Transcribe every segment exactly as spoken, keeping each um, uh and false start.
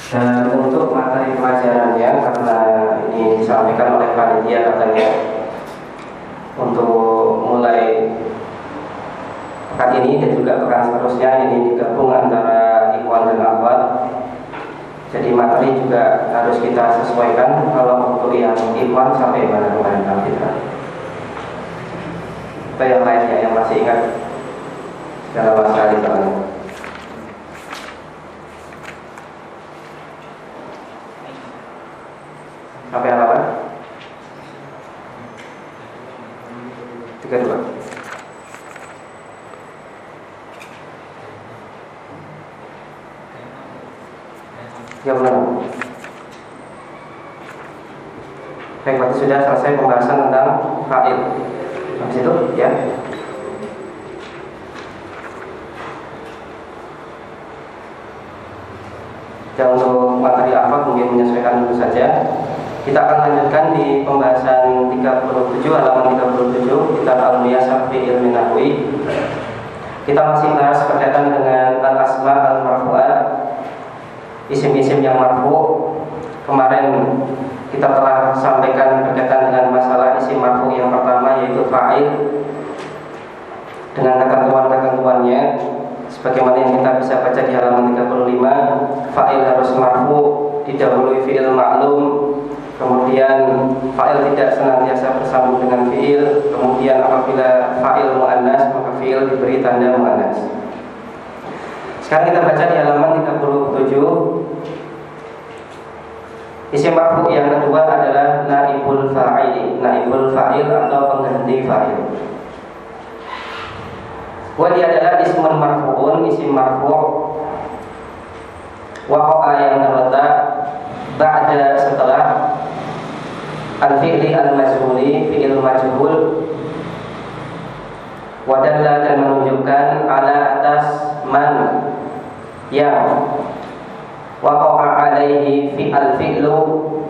Dan untuk materi pelajarannya, karena ini disampaikan oleh panitia katanya untuk mulai pekan ini dan juga pekan seterusnya ini digabung antara ikhwan dan akhwat. Jadi materi juga harus kita sesuaikan. Kalau untuk yang ikhwan sampai mana kemarin kita atau yang lainnya yang masih ingat dalam masalah itu sampai halaman tiga puluh dua. Ya benar. Baik, berarti sudah selesai pembahasan tentang fa'il. Habis itu, ya. Dan untuk materi apa mungkin menyesuaikan dulu saja. Kita akan lanjutkan di pembahasan tiga puluh tujuh, halaman tiga puluh tujuh, kitab Al-Muyassar fi Ilmi Nahwi. Kita masih bahas berkaitan dengan al-asma al-marfu'at, isim-isim yang marfu. Kemarin kita telah sampaikan berkaitan dengan masalah isim marfu yang pertama, yaitu fa'il, dengan ketentuan-ketentuannya sebagaimana yang kita bisa baca di halaman tiga puluh lima. Fa'il harus marfu, didahului fi'il ma'lum, kemudian fa'il tidak senantiasa bersambung dengan fi'il, kemudian apabila fa'il mu'annas maka fi'il diberi tanda mu'annas. Sekarang kita baca di halaman tiga puluh tujuh. Isim marfu yang kedua adalah naibul fa'il, naibul fa'il atau pengganti fa'il. Wa dia adalah ismun marfu'un, isim marfu' waqa'a yang terletak ba'da setelah al-fi'li al-majhuli, fi'il majhul, wa dalla dan menunjukkan ala atas man yang waqa'a alaihi fi'al fi'lu,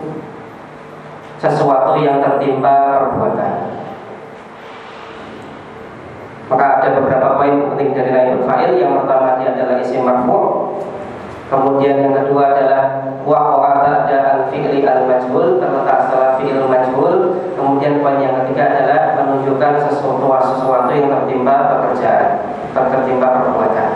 sesuatu yang tertimpa perbuatan. Maka ada beberapa poin penting dari naibul fa'il. Yang pertama dia adalah isim marfu'. Kemudian yang kedua adalah waqa'a ba'da al-fi'li al-majhul, terletak setelah fi'il majhul. Kemudian poin yang ketiga adalah menunjukkan sesuatu sesuatu yang tertimpa pekerjaan, tertimpa perbuatan.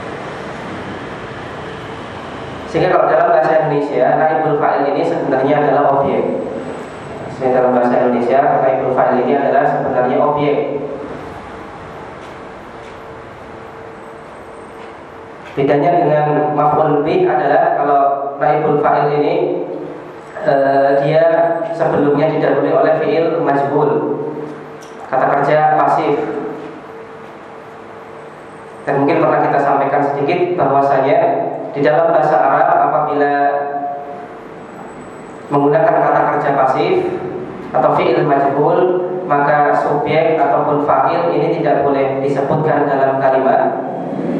Sehingga kalau dalam bahasa Indonesia naibul fa'il ini sebenarnya adalah objek. Sehingga dalam bahasa Indonesia naibul fa'il ini adalah sebenarnya objek. Bedanya dengan maf'ul bih adalah kalau naibul fa'il ini uh, dia sebelumnya didahului oleh fi'il majhul, kata kerja pasif. Dan mungkin pernah kita sampaikan sedikit bahwasanya di dalam bahasa Arab apabila menggunakan kata kerja pasif atau fi'il majhul, maka subjek ataupun fa'il ini tidak boleh disebutkan dalam kalimat,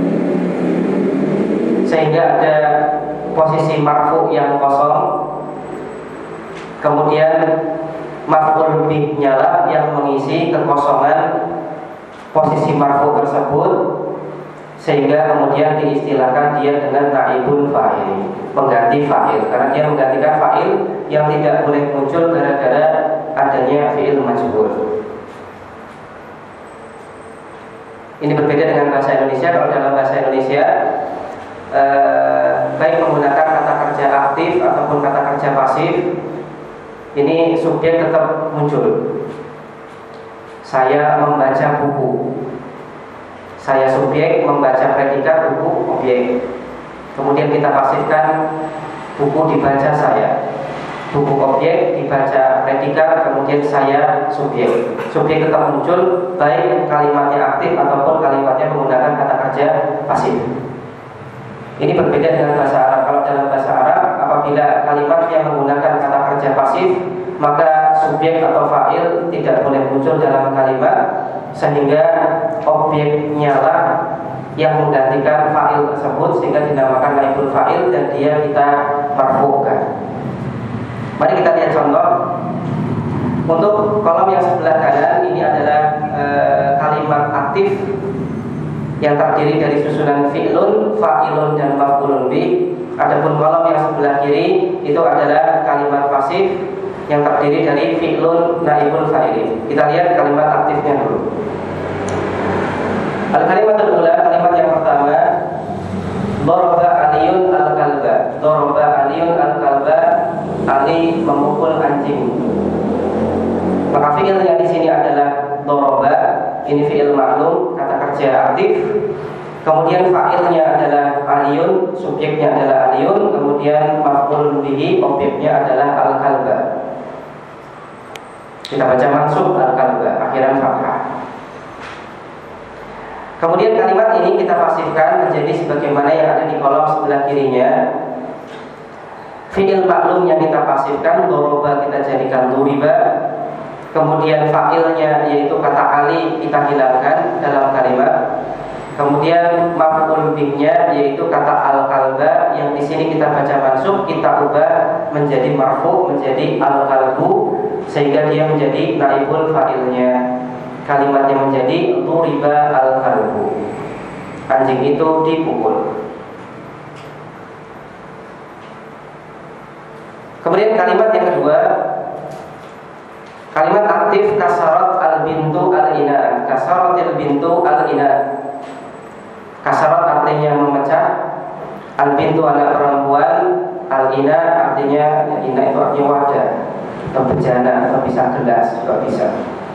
sehingga ada posisi marfu yang kosong, kemudian maf'ul bih-nya lah yang mengisi kekosongan posisi marfu tersebut, sehingga kemudian diistilahkan dia dengan naibul fa'il, pengganti fa'il, karena dia menggantikan fa'il yang tidak boleh muncul gara-gara adanya fi'il majhul. Ini berbeda dengan bahasa Indonesia. Kalau dalam bahasa Indonesia Eh, baik menggunakan kata kerja aktif ataupun kata kerja pasif, ini subjek tetap muncul. Saya membaca buku, saya subjek, membaca predikat, buku objek. Kemudian kita pasifkan buku dibaca saya, buku objek, dibaca predikat, kemudian saya subjek. Subjek tetap muncul baik kalimatnya aktif ataupun kalimatnya menggunakan kata kerja pasif. Ini berbeda dengan bahasa Arab. Kalau dalam bahasa Arab, apabila kalimat yang menggunakan kata kerja pasif, maka subjek atau fa'il tidak boleh muncul dalam kalimat, sehingga objeknya lah yang menggantikan fa'il tersebut, sehingga dinamakan naibul fa'il dan dia kita marfu'kan. Mari kita lihat contoh. Untuk kolom yang sebelah kanan ini adalah e, kalimat aktif yang terdiri dari susunan fi'lun, fa'ilun dan maf'ulun bih. Adapun kolom yang sebelah kiri itu adalah kalimat pasif yang terdiri dari fi'lun naibul fa'ilin. Kita lihat kalimat aktifnya dulu. Al-kalimatul ula, kalimat yang pertama, daraba Aliyun al-kalba. Daraba Aliyun al-kalba, Ali memukul anjing. Maka fi'ilnya di sini adalah daraba, ini fi'il maklum, kata kerja aktif. Kemudian fa'ilnya adalah Aliyun, subjeknya adalah Aliyun, kemudian maf'ul bihi, objeknya adalah al-kalba. Kita baca mansub al-kalba, akhiran fathah. Kemudian kalimat ini kita pasifkan menjadi sebagaimana yang ada di kolom sebelah kirinya. Fi'il maklum yang kita pasifkan, doroba kita jadikan duriba. Kemudian fa'ilnya yaitu kata Ali kita hilangkan dalam kalimat. Kemudian maf'ul bihnya yaitu kata al-kalba yang di sini kita baca mansub, kita ubah menjadi marfu, menjadi al-kalbu, sehingga dia menjadi naibul fa'ilnya. Kalimatnya menjadi duriba al-kalbu, anjing itu dipukul. Kemudian kalimat yang kedua, kalimat aktif kasarat al-bintu al-ina. Kasaratil bintu al-ina. Kasarat artinya memecah, al-bintu anak perempuan, al-ina artinya, ya, ina itu artinya wadah atau bejana atau bisa gelas juga bisa.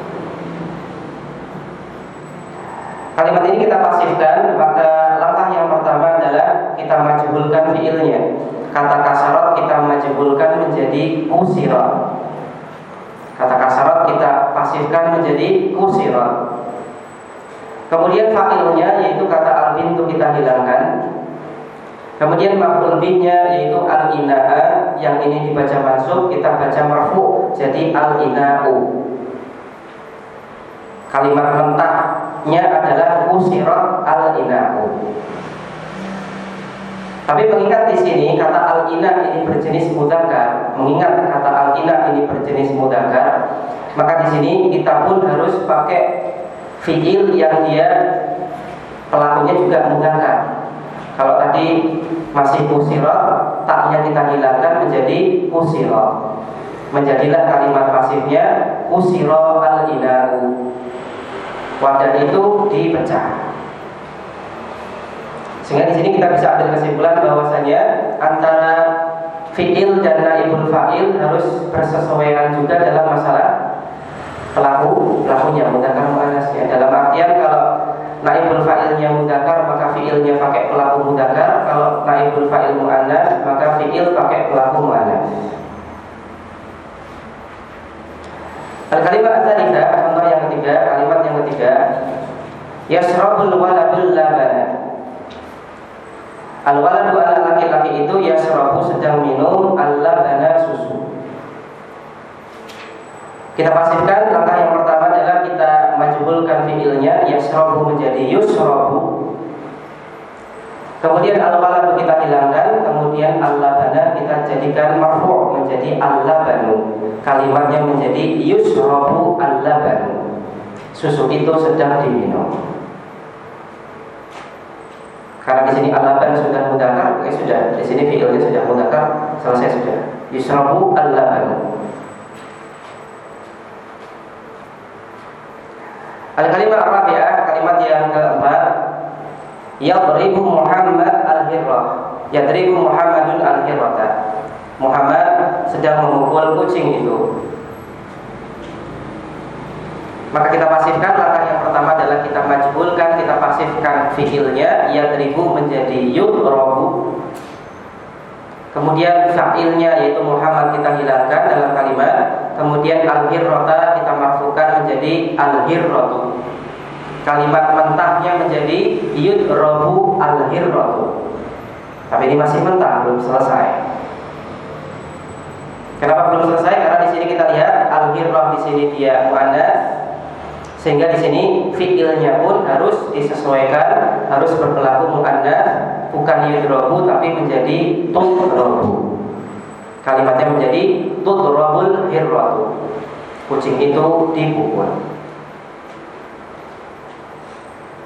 Kalimat ini kita pasifkan, maka langkah yang pertama adalah kita majhulkan fiilnya. Kata kasarat kita majhulkan menjadi kusira. Kata kasarat kita pasifkan menjadi kusira. Kemudian fa'ilnya yaitu kata al-bintu kita hilangkan. Kemudian maf'ul bihnya yaitu al-ina'a, yang ini dibaca mansub, kita baca marfu, jadi al-ina'u. Kalimat mentahnya adalah usirat al-ina'u. Tapi mengingat di sini kata al-ina ini berjenis mudzakkar, mengingat kata al-ina ini berjenis mudzakkar, maka di sini kita pun harus pakai fiil yang dia pelakunya juga mudzakkar. Kalau tadi masih usirat, taknya kita hilangkan menjadi usirat. Menjadilah kalimat pasifnya usira al-ina'u. Wadah itu dipecah. Sehingga di sini kita bisa ambil kesimpulan bahwasanya antara fiil dan naibul fa'il harus bersesuaian juga dalam masalah pelaku pelakunya mudzakkar muannasnya. Dalam artian kalau naibul fa'ilnya mudzakkar maka fiilnya pakai pelaku mudzakkar, kalau naibul fa'il muannas maka fiil pakai pelaku muannas. Al-kalimat tsalitsah, contoh yang ketiga, kalimat yang ketiga, yasrabul waladul labana. Al-waladu anak laki-laki itu yasrabu sedang minum al-labana susu. Kita pasifkan, langkah yang pertama adalah kita majhulkan fiilnya, yasrabu menjadi yusrabu. Kemudian al-waladu kita hilangkan, kemudian al-labana kita jadikan marfu' menjadi al-labanu. Kalimatnya menjadi yusrabu al-labanu. Susu itu sedang diminum. Karena di sini al-laban sudah mudzakkar, oke sudah. Di sini fiilnya sudah mudzakkar, selesai sudah. Yusrabu al-labanu. Al-kalimat ar-rabi'ah, kalimat yang keempat, yadribu Muhammad al-hirrah. Yadribu Muhammadun al-hirrata. Muhammad sedang memukul kucing itu. Maka kita pasifkan, langkah yang pertama adalah kita majhulkan, kita pasifkan fiilnya, yadribu menjadi yudrabu. Kemudian fa'ilnya yaitu Muhammad kita hilangkan dalam kalimat. Kemudian al-hirrata kita marfukan menjadi al-hirratu. Kalimat mentahnya menjadi yudrabu al-hirratu. Tapi ini masih mentah, belum selesai. Kenapa belum selesai? Karena di sini kita lihat al-hirrah di sini dia muannas, sehingga di sini fiilnya pun harus disesuaikan, harus berpelaku muannas, bukan yudrabu tapi menjadi tudrabu. Kalimatnya menjadi tudrabul hirratu. Kucing itu dipukul.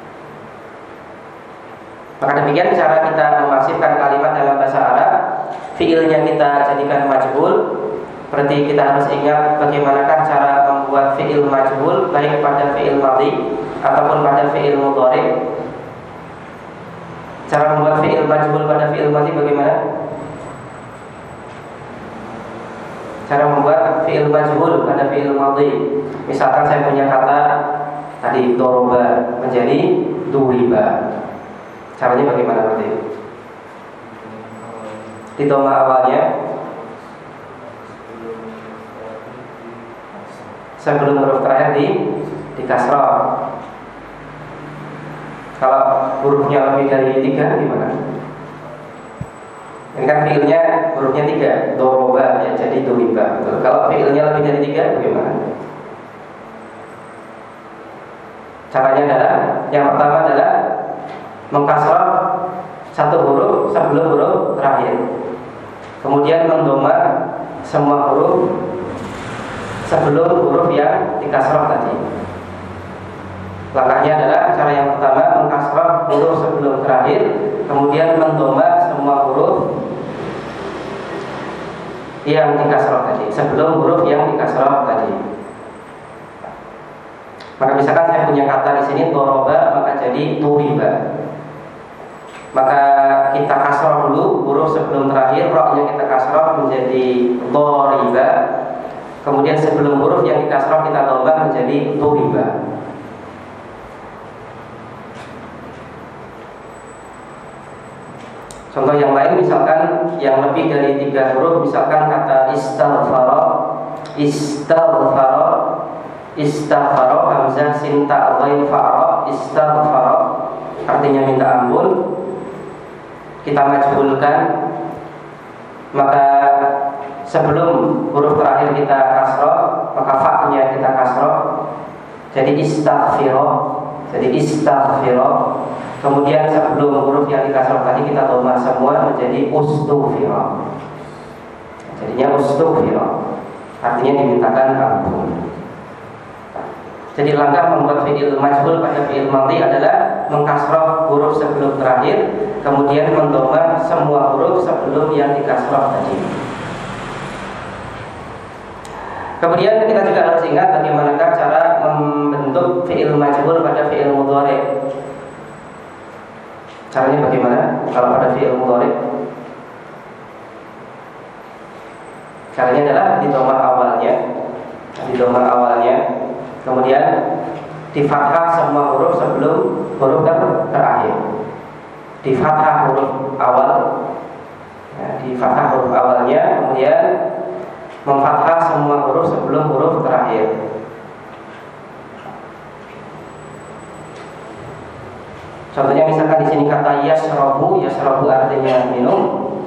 Maka demikian cara kita memasifkan kalimat dalam bahasa Arab. fiilnya kita jadikan majhul, berarti kita harus ingat bagaimanakah cara membuat fiil majhul baik pada fiil madhi ataupun pada fiil mudhari. Cara membuat fiil majhul pada fiil madhi bagaimana? Cara membuat fiil majhul pada fiil madhi. Misalkan saya punya kata tadi doroba menjadi duriba. Caranya bagaimana berarti? Di dhamma awalnya sebelum huruf terakhir di di kasrah. Kalau hurufnya lebih dari tiga gimana? Ini kan fiilnya hurufnya tiga, doroba ya, jadi duriba. Betul. Kalau fiilnya lebih dari tiga bagaimana? Caranya adalah yang pertama adalah mengkasrah satu huruf sebelum huruf terakhir, kemudian mendoma semua huruf sebelum huruf yang dikasrah tadi. Langkahnya adalah cara yang pertama mengkasrah huruf sebelum terakhir, kemudian mendoma semua huruf yang dikasrah tadi sebelum huruf yang dikasrah tadi. Maka misalkan saya punya kata di sini doroba, maka jadi turiba. Maka kita kasrah dulu huruf sebelum terakhir, roknya kita kasrah menjadi doriba. Kemudian sebelum huruf yang dikasrah kita doma menjadi turiba. Contoh yang lain misalkan yang lebih dari tiga huruf, misalkan kata istaghfara, istaghfara, istaghfara, hamzah sin ta ghain fa'ra, istaghfara artinya minta ampun. Kita majhulkan, maka sebelum huruf terakhir kita kasrah, maka fa-nya kita kasrah jadi istaghfira, jadi istaghfira. Kemudian sebelum huruf yang dikasrah tadi kita doma semua menjadi ustughfira. Jadinya ustughfira, artinya dimintakan ampun. Jadi langkah membuat fi'il majhul pada fi'il madhi adalah mengkasrah huruf sebelum terakhir, kemudian mendoma semua huruf sebelum yang dikasrah tadi. Kemudian kita juga harus ingat bagaimanakah cara membentuk fi'il majhul pada fi'il mudhari. Caranya bagaimana kalau pada fi'il mudhari? Caranya adalah di dhamma awalnya, di dhamma awalnya, kemudian di fathah semua huruf sebelum huruf terakhir. Di fathah huruf awal, ya, di fathah huruf awalnya, kemudian memfathah semua huruf sebelum huruf terakhir. Contohnya misalkan di sini kata yasrabu, yasrabu artinya minum.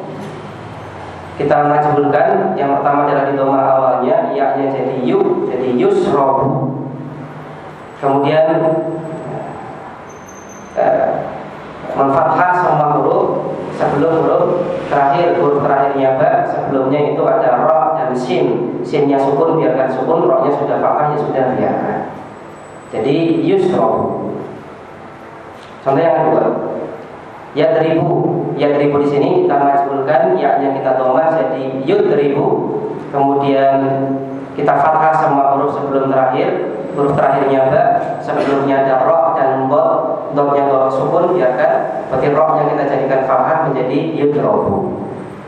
Kita majhulkan, yang pertama adalah di dhamma awalnya, ya-nya jadi yu, jadi yusrabu. Kemudian eh, memfathah semua huruf sebelum huruf terakhir, huruf terakhirnya ba, sebelumnya itu ada ra dan sin. Sinnya sukun biarkan sukun, ra-nya sudah fathah ya sudah biarkan. Jadi yusrabu. Contoh yang kedua, yadribu, yadribu di sini kita majhulkan, ya-nya kita dhamma jadi yudribu. Kemudian kita fathah semua huruf sebelum terakhir, huruf terakhirnya ba, sebelumnya ada ra dan dot, dotnya dot sukun biarkan, berarti ra-nya kita jadikan fathah menjadi yudrabu.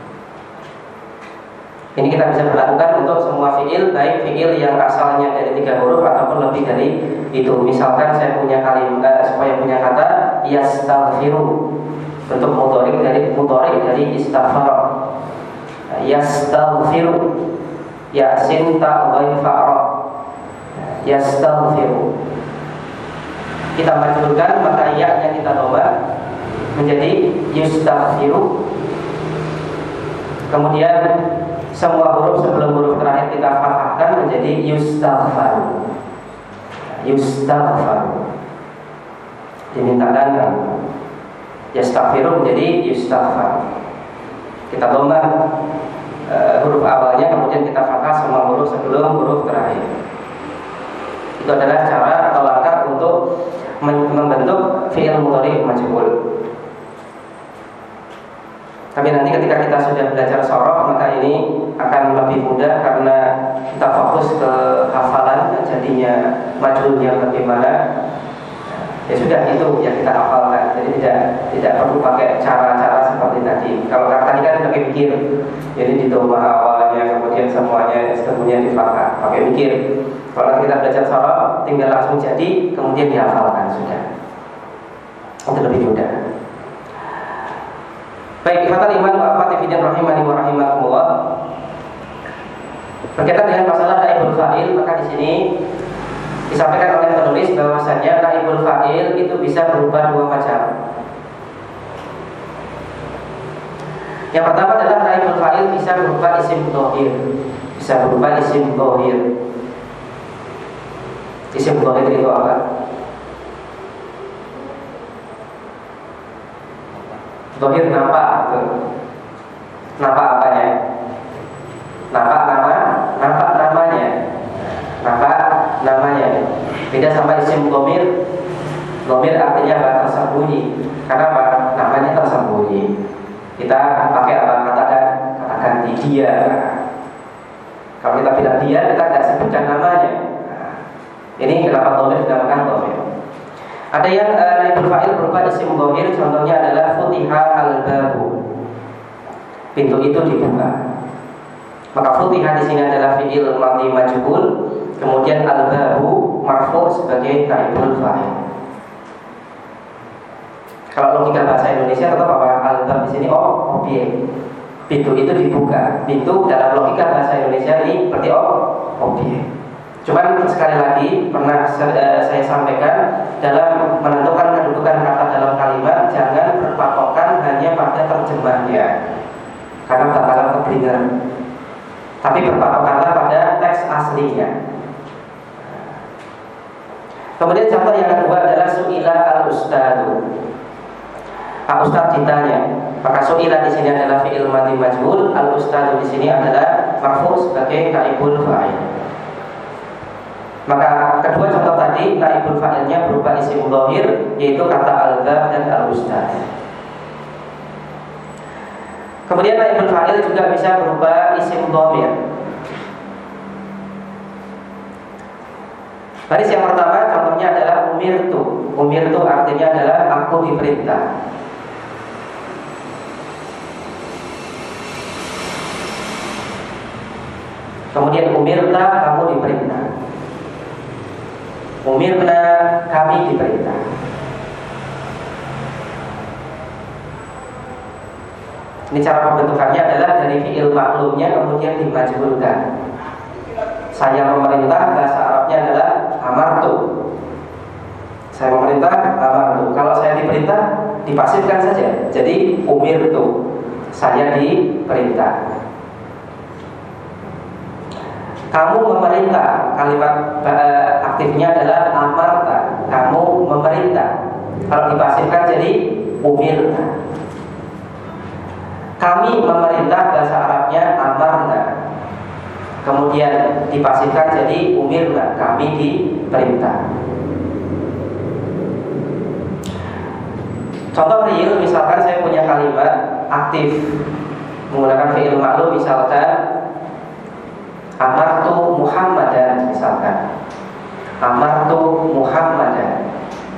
Ini kita bisa berlakukan untuk semua fiil, baik fiil yang asalnya dari tiga huruf ataupun lebih dari itu. Misalkan saya punya kalimat, eh, supaya punya kata yastaghfiru, bentuk mudhari dari mudhari dari istaghfara. Yastaghfiru, ya sin ta ghain fa'ra, yastaghfiru. Kita majhulkan, maka ya-nya kita dhamma menjadi yustaghfiru. Kemudian semua huruf sebelum huruf terakhir kita fathahkan menjadi yustaghfar. Yustaghfar, dimintakan kan. Yastaghfiru menjadi yustaghfar. Kita dhamma e, huruf awalnya, kemudian kita fathah semua huruf sebelum huruf terakhir. Itu adalah cara atau langkah untuk membentuk fi'il mudhari majhul. Tapi nanti ketika kita sudah belajar sorof, maka ini akan lebih mudah karena kita fokus ke hafalan, jadinya majhulnya bagaimana. Ya sudah, itu yang kita hafalkan. Jadi tidak tidak perlu pakai cara-cara seperti tadi. Kalau tadi kan pakai mikir, jadi di doma awalnya, kemudian semuanya kemudian difakat, pakai mikir. Kalau kita belajar sorof, tinggal langsung jadi, kemudian dihafalkan sudah. Itu lebih mudah. Baik, ikhwatal iman wa akhwati fiddin rahimani wa rahimakumullah. Berkaitan dengan masalah naibul fa'il, maka di sini disampaikan oleh penulis bahwasanya naibul fa'il itu bisa berubah dua macam. Yang pertama adalah naibul fa'il bisa berupa isim dhahir, bisa berupa isim dhahir. Isim dhahir itu apa? Dhahir nampak, nampak apanya? Nampak nama, nampak namanya, nampak namanya. Beda sama isim dhamir. Dhamir artinya apa? Tersembunyi. Karena apa? Namanya tersembunyi. Kita pakai apa? Katakan, katakan di dia. Kalau kita bilang dia, kita tidak sebutkan namanya. Nah, ini kenapa dhamir dinamakan dhamir? Ada yang uh, naibul fa'il berupa isim dhahir, contohnya adalah futiha al-babu. Pintu itu dibuka. Maka futiha di sini adalah fi'il madhi majhul, kemudian al-babu marfu' sebagai naibul fa'il. Kalau logika bahasa Indonesia tetap apa? Al-bab di sini oh, objek. Pintu itu dibuka. Pintu dalam logika bahasa Indonesia ini berarti oh, objek. Cuman sekali lagi pernah saya, saya sampaikan, dalam menentukan kedudukan kata dalam kalimat jangan berpatokan hanya pada terjemahnya, karena bakalan kebingungan. Tapi berpatokanlah pada teks aslinya. Kemudian contoh yang kedua adalah su'ila al-ustadu. Pak Ustadz ditanya, maka su'ila di sini adalah fi'il madhi majhul, al-ustadu di sini adalah marfu' sebagai naibul fa'il. Maka kedua contoh tadi naibul fa'ilnya berupa isim dhahir, yaitu kata al-bab dan al-ustad. Kemudian naibul fa'il juga bisa berupa isim dhamir. Baris yang pertama contohnya adalah umirtu. Umirtu artinya adalah aku diperintah. Kemudian umirta, kamu diperintah. Umirna, kami diperintah. Ini cara pembentukannya adalah dari fi'il maklumnya kemudian dimajhulkan. Saya memerintah, bahasa Arabnya adalah amartu. Saya memerintah, amartu. Kalau saya diperintah, dipasifkan saja. Jadi umirtu, saya diperintah. Kamu memerintah, kalimat uh, aktifnya adalah amarta. Kamu memerintah. Kalau dipasifkan jadi umirta. Kami memerintah, bahasa Arabnya amarna. Kemudian dipasifkan jadi umirna. Kami diperintah. Contoh real, misalkan saya punya kalimat aktif menggunakan fi'il maklum, misalkan amartu Muhammadan, misalkan amartu Muhammadan.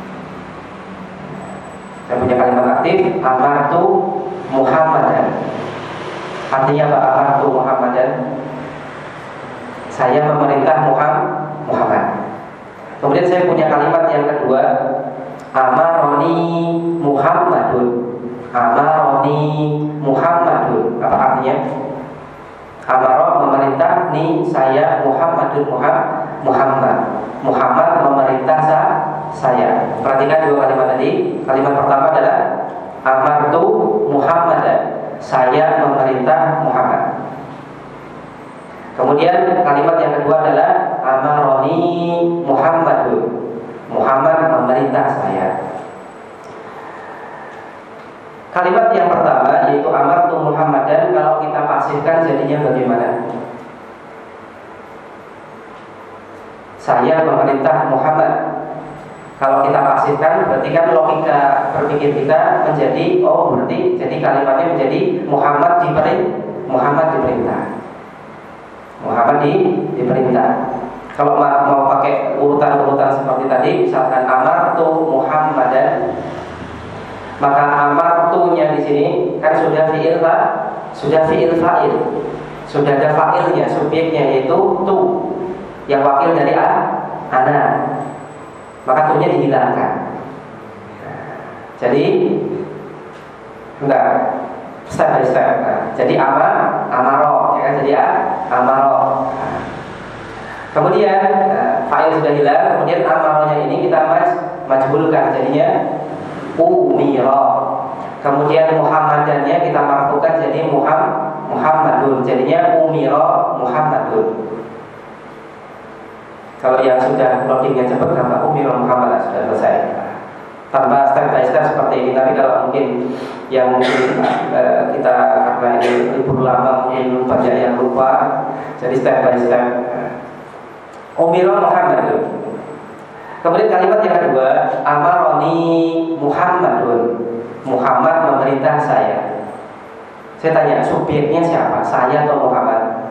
Saya punya kalimat aktif amartu Muhammadan. Artinya apa amartu Muhammadan? Saya memerintah Muhammad. Kemudian saya punya kalimat yang kedua amaroni Muhammadun. Amaroni Muhammadun. Apa artinya? Amaro memerintah, ni saya Muhammadun Muhammad. Muhammad memerintah saya. Perhatikan dua kalimat tadi. Kalimat pertama adalah amartu Muhammadan. Saya memerintah Muhammad. Kemudian kalimat yang kedua adalah amaroni Muhammadun. Muhammad memerintah saya. Kalimat yang pertama yaitu amartu Muhammadan, kalau kita pasifkan jadinya bagaimana? Saya memerintah Muhammad. Kalau kita pasifkan berarti kan logika berpikir kita menjadi oh berarti jadi kalimatnya menjadi Muhammad diperintah, Muhammad diperintah, Muhammad di, diperintah. Kalau mau pakai urutan-urutan seperti tadi, misalkan amartu Muhammadan, maka amartunya di sini kan sudah fiil fa, sudah fiil fa'il, sudah ada fa'ilnya, subjeknya yaitu tu, yang wakil dari a, ana. Maka tuhnya dihilangkan. Jadi enggak step by step. Nah, jadi ama, amaro, ya kan? Jadi a, amaro. Nah, kemudian nah, fa'il sudah hilang, kemudian amaronya ini kita maj, majhulkan, jadinya umiro. Kemudian Muhammadannya kita marfukan jadi Muhammad, Muhammadun, jadinya umiro Muhammadun. Kalau yang sudah loadingnya cepat, kenapa umiro Muhammad sudah selesai tanpa step by step seperti ini. Tapi kalau mungkin yang mungkin uh, kita karena ini libur lama mungkin banyak yang lupa, jadi step by step umiro Muhammadun. Kemudian kalimat yang kedua, amaroni Muhammadun, Muhammad memerintah saya. Saya tanya, subjeknya siapa? Saya atau Muhammad?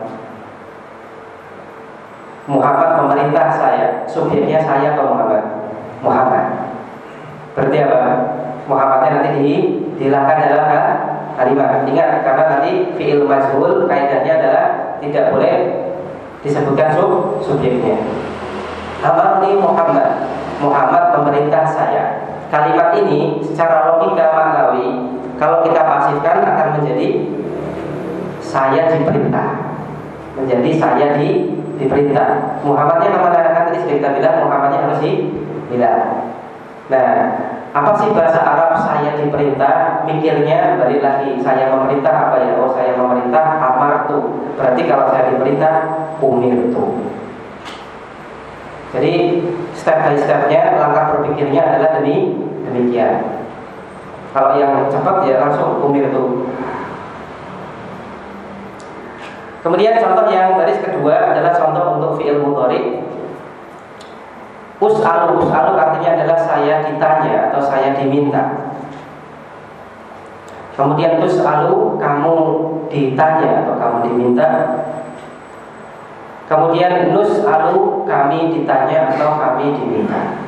Muhammad memerintah saya, subjeknya saya atau Muhammad? Muhammad. Berarti apa? Muhammadnya nanti di, dihilangkan dalam kalimat. Ingat, karena nanti fi'il majhul kaidahnya adalah tidak boleh disebutkan sub, subjeknya. Amarni Muhammad, Muhammad memerintah saya. Kalimat ini secara logika maknawi kalau kita pasifkan akan menjadi saya diperintah, menjadi saya di diperintah. Muhammadnya kemana? Kan tadi sudah kita bilang Muhammadnya harus dibilang. Nah, apa sih bahasa Arab saya diperintah? Mikirnya balik lagi, saya memerintah apa ya? Oh, saya memerintah amartu. Berarti kalau saya diperintah umirtu. Jadi step by stepnya, langkah berpikirnya adalah demi demikian. Kalau yang cepat ya langsung umirtu. Kemudian contoh yang baris kedua adalah contoh untuk fi'il mudhari. Us'alu, us'alu artinya adalah saya ditanya atau saya diminta. Kemudian tus'alu, kamu ditanya atau kamu diminta. Kemudian nus'alu, kami ditanya atau kami diminta.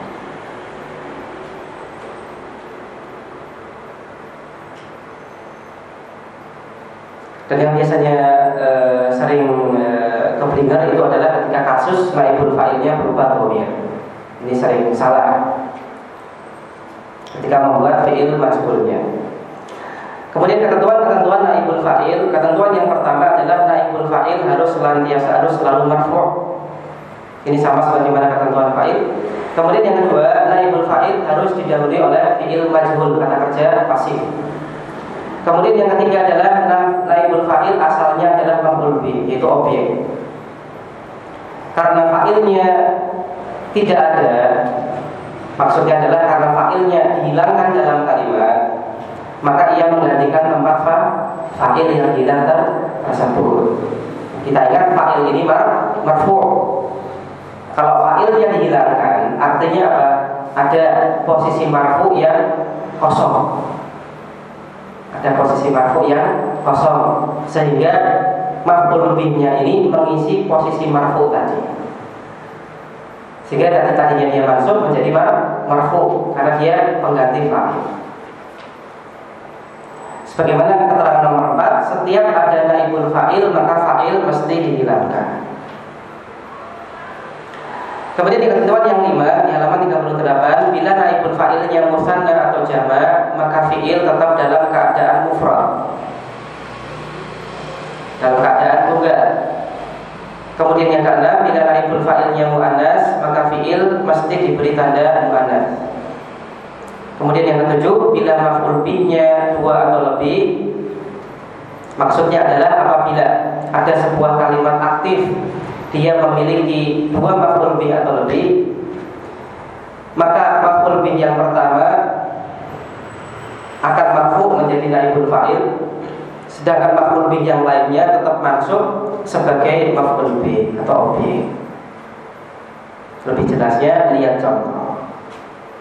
Dan yang biasanya e, sering e, keblinger itu adalah ketika kasus naibul fa'ilnya berupa dhamir. Ini sering salah ketika membuat fi'il majhulnya. Kemudian ketentuan-ketentuan naibul fa'il, ketentuan yang pertama adalah naibul fa'il harus senantiasa harus selalu marfu'. Ini sama sebagaimana ketentuan fa'il. Kemudian yang kedua, naibul fa'il harus didahului oleh fi'il majhul, kata kerja pasif. Kemudian yang ketiga adalah naibul fa'il asalnya adalah maf'ul bih, yaitu objek. Karena fa'ilnya tidak ada, maksudnya adalah karena fa'ilnya dihilangkan dalam kalimat, maka ia menggantikan tempat fa'il yang hilang tersebut. Kita ingat fa'il ini mar, marfu'. Kalau fa'ilnya dihilangkan, artinya apa? Ada posisi marfu' yang kosong. Ada posisi marfu' yang kosong, sehingga maf'ul bihnya ini mengisi posisi marfu' tadi. Sehingga dari tadinya dia masuk menjadi marfu' karena dia pengganti fa'il. Sebagaimana keterangan nomor empat, setiap ada naibul fa'il maka fa'il mesti dihilangkan. Kemudian di ketentuan yang lima di halaman tiga puluh delapan, bila naibul fa'ilnya musanna atau jama', maka fi'il tetap dalam keadaan mufrad, dalam keadaan tunggal. Kemudian yang keenam, bila naibul fa'ilnya muannas, maka fi'il mesti diberi tanda muannas. Kemudian yang ketujuh, bila maf'ul bihnya dua atau lebih, maksudnya adalah apabila ada sebuah kalimat aktif dia memiliki dua maf'ul bih atau lebih, maka maf'ul bih yang pertama akan marfu' menjadi naibul fa'il, sedangkan maf'ul bih yang lainnya tetap masuk sebagai maf'ul bih atau objek. Lebih jelasnya lihat contoh.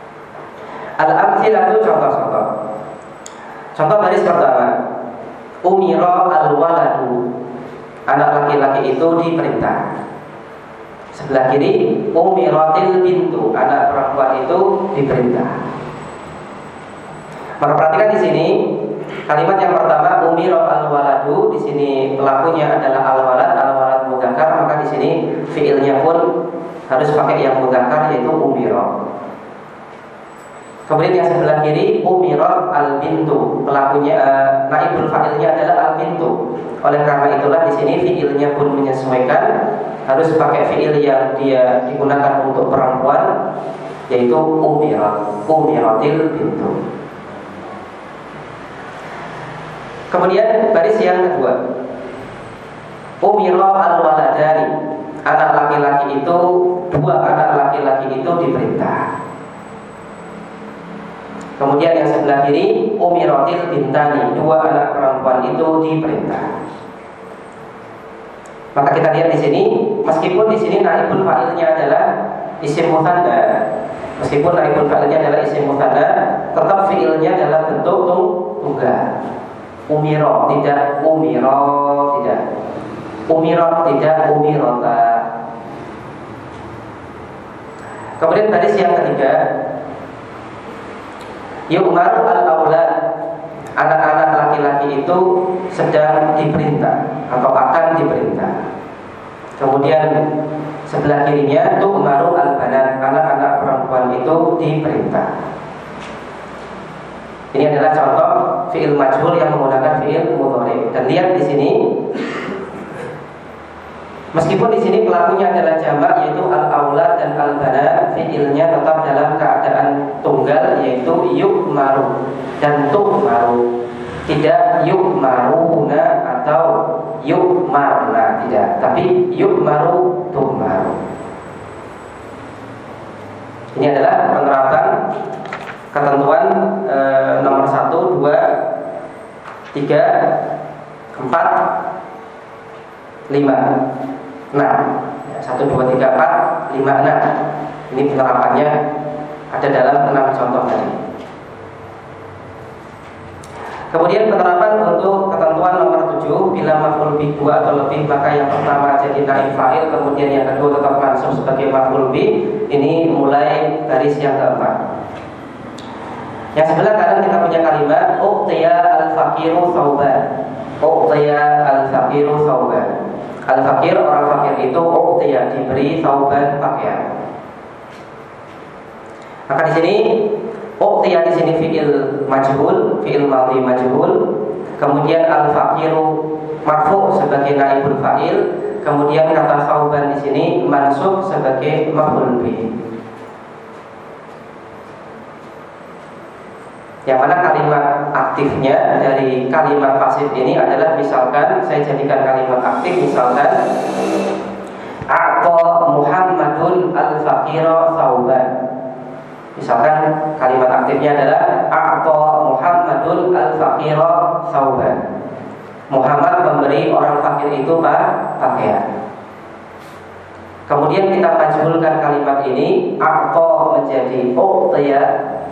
Al-amthilatu, contoh-contoh. Contoh baris pertama, umira al-waladu, anak laki-laki itu diperintah. Sebelah kiri, umiratil bintu, anak perempuan itu diperintah. Maka perhatikan di sini kalimat yang pertama, umira al-waladu, di sini pelakunya adalah al-walad, al-walad mudzakkar, maka di sini fiilnya pun harus pakai yang mudzakkar, yaitu umira. Kemudian yang sebelah kiri, umirat al-bintu, pelakunya uh, naibul fa'ilnya adalah al-bintu. Oleh karena itulah di sini fiilnya pun menyesuaikan, harus pakai fiil yang dia digunakan untuk perempuan, yaitu umirat, umiratil bintu. Kemudian baris yang kedua, umira al-waladani, anak laki-laki itu, dua anak laki-laki itu diperintah. Kemudian yang sebelah kiri, umiratil bintani, dua anak perempuan itu diperintah. Maka kita lihat di sini, meskipun di sini naibul fa'ilnya adalah isim mutsanna, meskipun naibul fa'ilnya adalah isim mutsanna, tetap fiilnya dalam bentuk tunggal. Umiro, tidak umiro, tidak umirot, tidak umirota. Kemudian baris yang ketiga, yu'mar al-aulad, anak-anak laki-laki itu sedang diperintah atau akan diperintah. Kemudian sebelah kirinya tu'maru al-banat, anak-anak perempuan itu diperintah. Ini adalah contoh fi'il majhul yang menggunakan fi'il mudhari. Dan lihat di sini, meskipun di sini pelakunya adalah jamak, yaitu al-aulad dan al-banat, fi'ilnya tetap dalam keadaan tunggal, yaitu yukmaru dan tu'maru. Tidak yukmaruna atau yukmarna, tidak, tapi yukmaru, tu'maru. Ini adalah penerapan ketentuan e, nomor satu, dua, tiga, empat, lima. Nah, satu, dua, tiga, empat, lima, enam. Ini penerapannya ada dalam enam contoh tadi. Kemudian penerapan untuk ketentuan nomor tujuh, bila maf'ul bih dua atau lebih, maka yang pertama jadi naib fa'il, kemudian yang kedua tetap mansub sebagai maf'ul bih. Ini mulai baris yang keempat. Yang sebelah kanan kita punya kalimat uqtiya al-faqiru thawban. Uqtiya al-faqiru thawban. Al-faqir, orang fakir itu uqtiya, diberi thawban, pakaian. Maka di sini uqtiya di sini fi'il majhul, fi'il madhi majhul. Kemudian al-faqiru marfu' sebagai naibul fa'il. Kemudian kata thawban di sini mansub sebagai maf'ul bih. Yang mana kalimat aktifnya dari kalimat pasif ini adalah, misalkan saya jadikan kalimat aktif, misalkan a'ta Muhammadun al-faqira thawban. Misalkan kalimat aktifnya adalah a'ta Muhammadun al-faqira thawban. Muhammad memberi orang fakir itu pakaian. Kemudian kita majhulkan kalimat ini, a'ta menjadi uqtiya.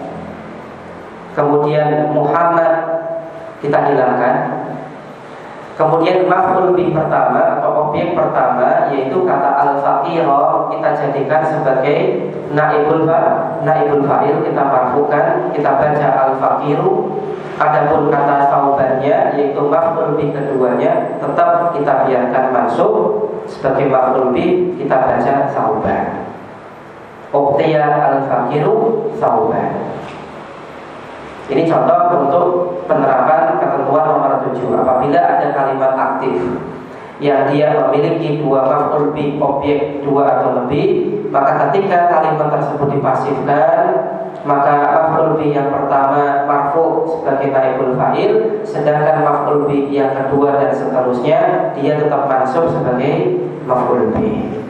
Kemudian Muhammad kita hilangkan. Kemudian maf'ul bih pertama atau objek pertama, yaitu kata al-faqira, kita jadikan sebagai naibul fa'il, naibul fa'il kita marfukan, kita baca al-faqiru. Adapun kata thawbannya, yaitu maf'ul bih keduanya, tetap kita biarkan mansub sebagai maf'ul bih, kita baca thawban. Uqtiya al-faqiru thawban. Ini contoh untuk penerapan ketentuan nomor tujuh. Apabila ada kalimat aktif yang dia memiliki dua maf'ul bih, objek dua atau lebih, maka ketika kalimat tersebut dipasifkan, maka maf'ul bih yang pertama marfu' sebagai naibul fa'il, sedangkan maf'ul bih yang kedua dan seterusnya dia tetap mansub sebagai maf'ul bih.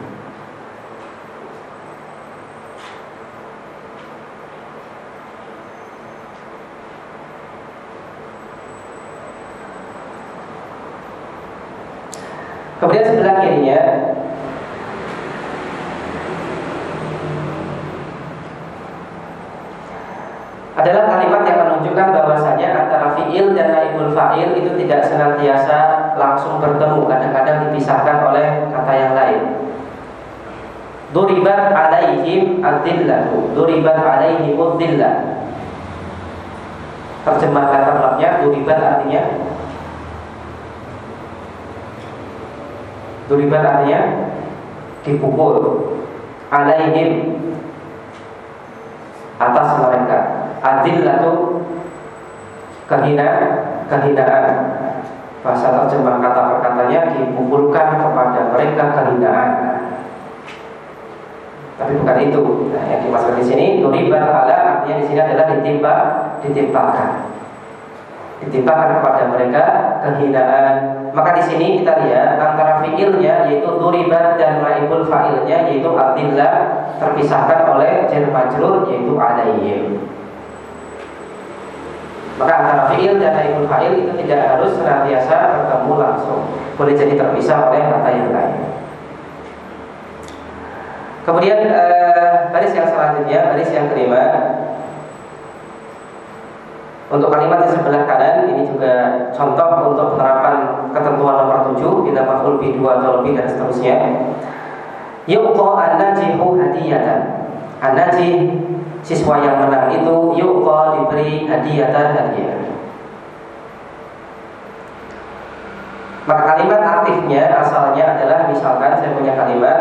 Kemudian sebelah kirinya menunjukkan bahwasanya antara fiil dan naibul fa'il itu tidak senantiasa langsung bertemu, kadang-kadang dipisahkan oleh kata yang lain. Duribat alaihim adzillatu, duribat alaihim adzillah. Terjemah kata belakangnya duribat artinya duribat artinya dipukul, alaihim atas mereka, adzillatu kehinaan, kehinaan. Bahasa terjemah kata perkatanya dipukulkan kepada mereka kehinaan. Tapi bukan itu. Nah, yang dimaksud di sini duribat ala artinya di sini adalah ditimpa, ditimpakan, ditimpakan kepada mereka kehinaan. Maka di sini kita lihat antara fiilnya yaitu duribat dan naibul fa'ilnya yaitu adzillah terpisahkan oleh jar majrur yaitu alaihim. Maka antara fiil dan naibul fa'il itu tidak harus senantiasa bertemu langsung, boleh jadi terpisah oleh kata yang lain. Kemudian eh, baris yang selanjutnya, baris yang kelima. Untuk kalimat di sebelah kanan ini juga contoh untuk penerapan ketentuan nomor tujuh bila maf'ul bi dua atau lebih dan seterusnya. Yu'ta an-najihu hadiyatan. An-najih siswa yang menang itu yu'ta diberi hadiyatan hadiah. Maka kalimat aktifnya asalnya adalah misalkan saya punya kalimat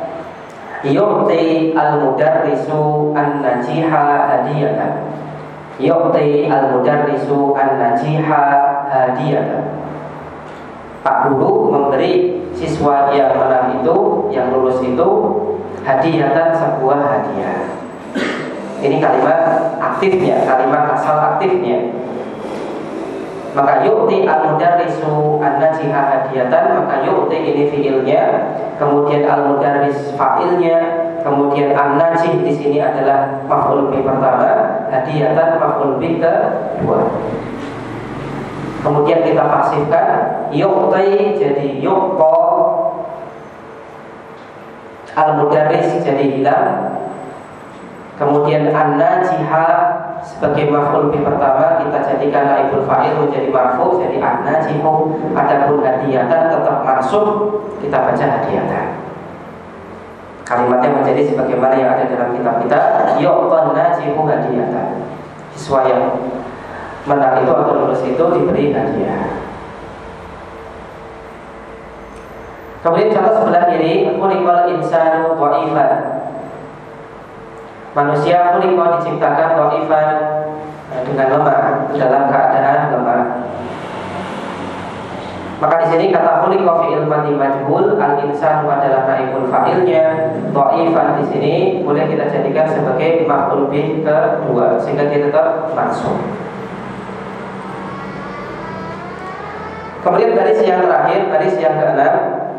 yu'ti al-mudarrisu an-najiha hadiyatan. Yu'ti al-mudarrisu an-najiha hadiyatan. Pak guru memberi siswa yang menang itu, yang lulus itu hadiyatan, sebuah hadiah. Ini kalimat aktifnya, kalimat asal aktifnya. Maka yu'ti al-mudarrisu an-najiha hadiyatan, maka yu'ti ini fiilnya, kemudian al-mudarris fa'ilnya, kemudian an-najih di sini adalah maf'ul bi pertama, hadiyatan maf'ul bi kedua. Kemudian kita pasifkan yu'ti jadi yu'ta, al-mudarris jadi hilang, kemudian an-najiha sebagai maf'ul bi pertama kita jadikan naibul fa'il menjadi marfu, jadi an-najihu. Adapun hadiyatan tetap masuk, kita baca hadiyatan. Kalimatnya menjadi sebagaimana yang ada dalam kitab kita, yu'tan najihu hadiyatan. Siswa yang menang itu atau lulus itu diberi hadiah. Kemudian contoh sebelah kiri, khuliqal insanu dha'ifan. Manusia khuliqa diciptakan dha'ifan, dengan lemah, dalam keadaan lemah. Maka di sini kata khuliqa fi'il madhi majhul, al-insanu adalah naibul fa'ilnya, dha'ifan di sini boleh kita jadikan sebagai maf'ul bih kedua sehingga dia tetap mansub. Kemudian baris yang terakhir, baris yang keenam,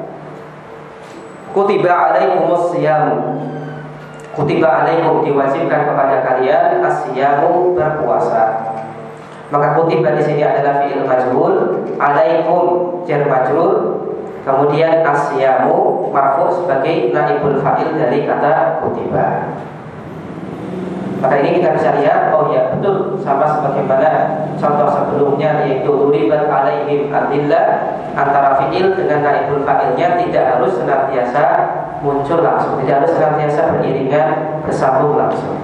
kutiba alaikumus siyamu. Kutiba alaikum diwajibkan kepada kalian as-siyamu berpuasa. Maka kutiba di sini adalah fi'il majhul, alaikum jar majrur, kemudian as-siyamu marfu sebagai naibul fa'il dari kata kutiba. Maka ini kita bisa lihat, oh ya betul sama sebagaimana contoh sebelumnya yaitu duribat alaihim adzillah, antara fi'il dengan naibul fa'ilnya tidak harus senantiasa muncul langsung, tidak harus senantiasa beriringan bersambung langsung.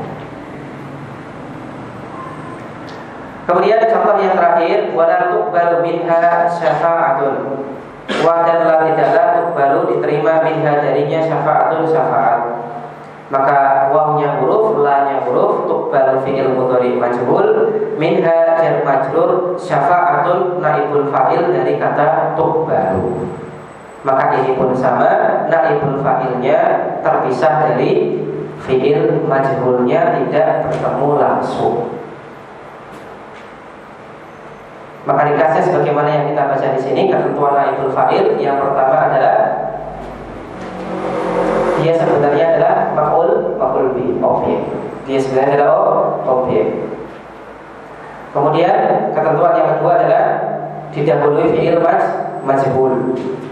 Kemudian contoh yang terakhir, wala tuqbalu minha syafa'atun. Wa dan tidaklah tuqbalu diterima minha darinya syafa'atun syafa'at. Maka wawnya huruf, la-nya huruf, tuqbalu fi'il mudhari majhul, minha jar majrur, syafa'atun naibul fa'il dari kata tuqbalu. Maka ini pun sama, naibul fa'ilnya terpisah dari fi'il majhulnya, tidak bertemu langsung. Maka ringkasnya sebagaimana yang kita baca di sini, ketentuan naibul fa'il yang pertama adalah dia sebenarnya adalah maf'ul, maf'ul bi, objek. Dia sebenarnya adalah objek. Kemudian ketentuan yang kedua adalah didahului fi'il majhul.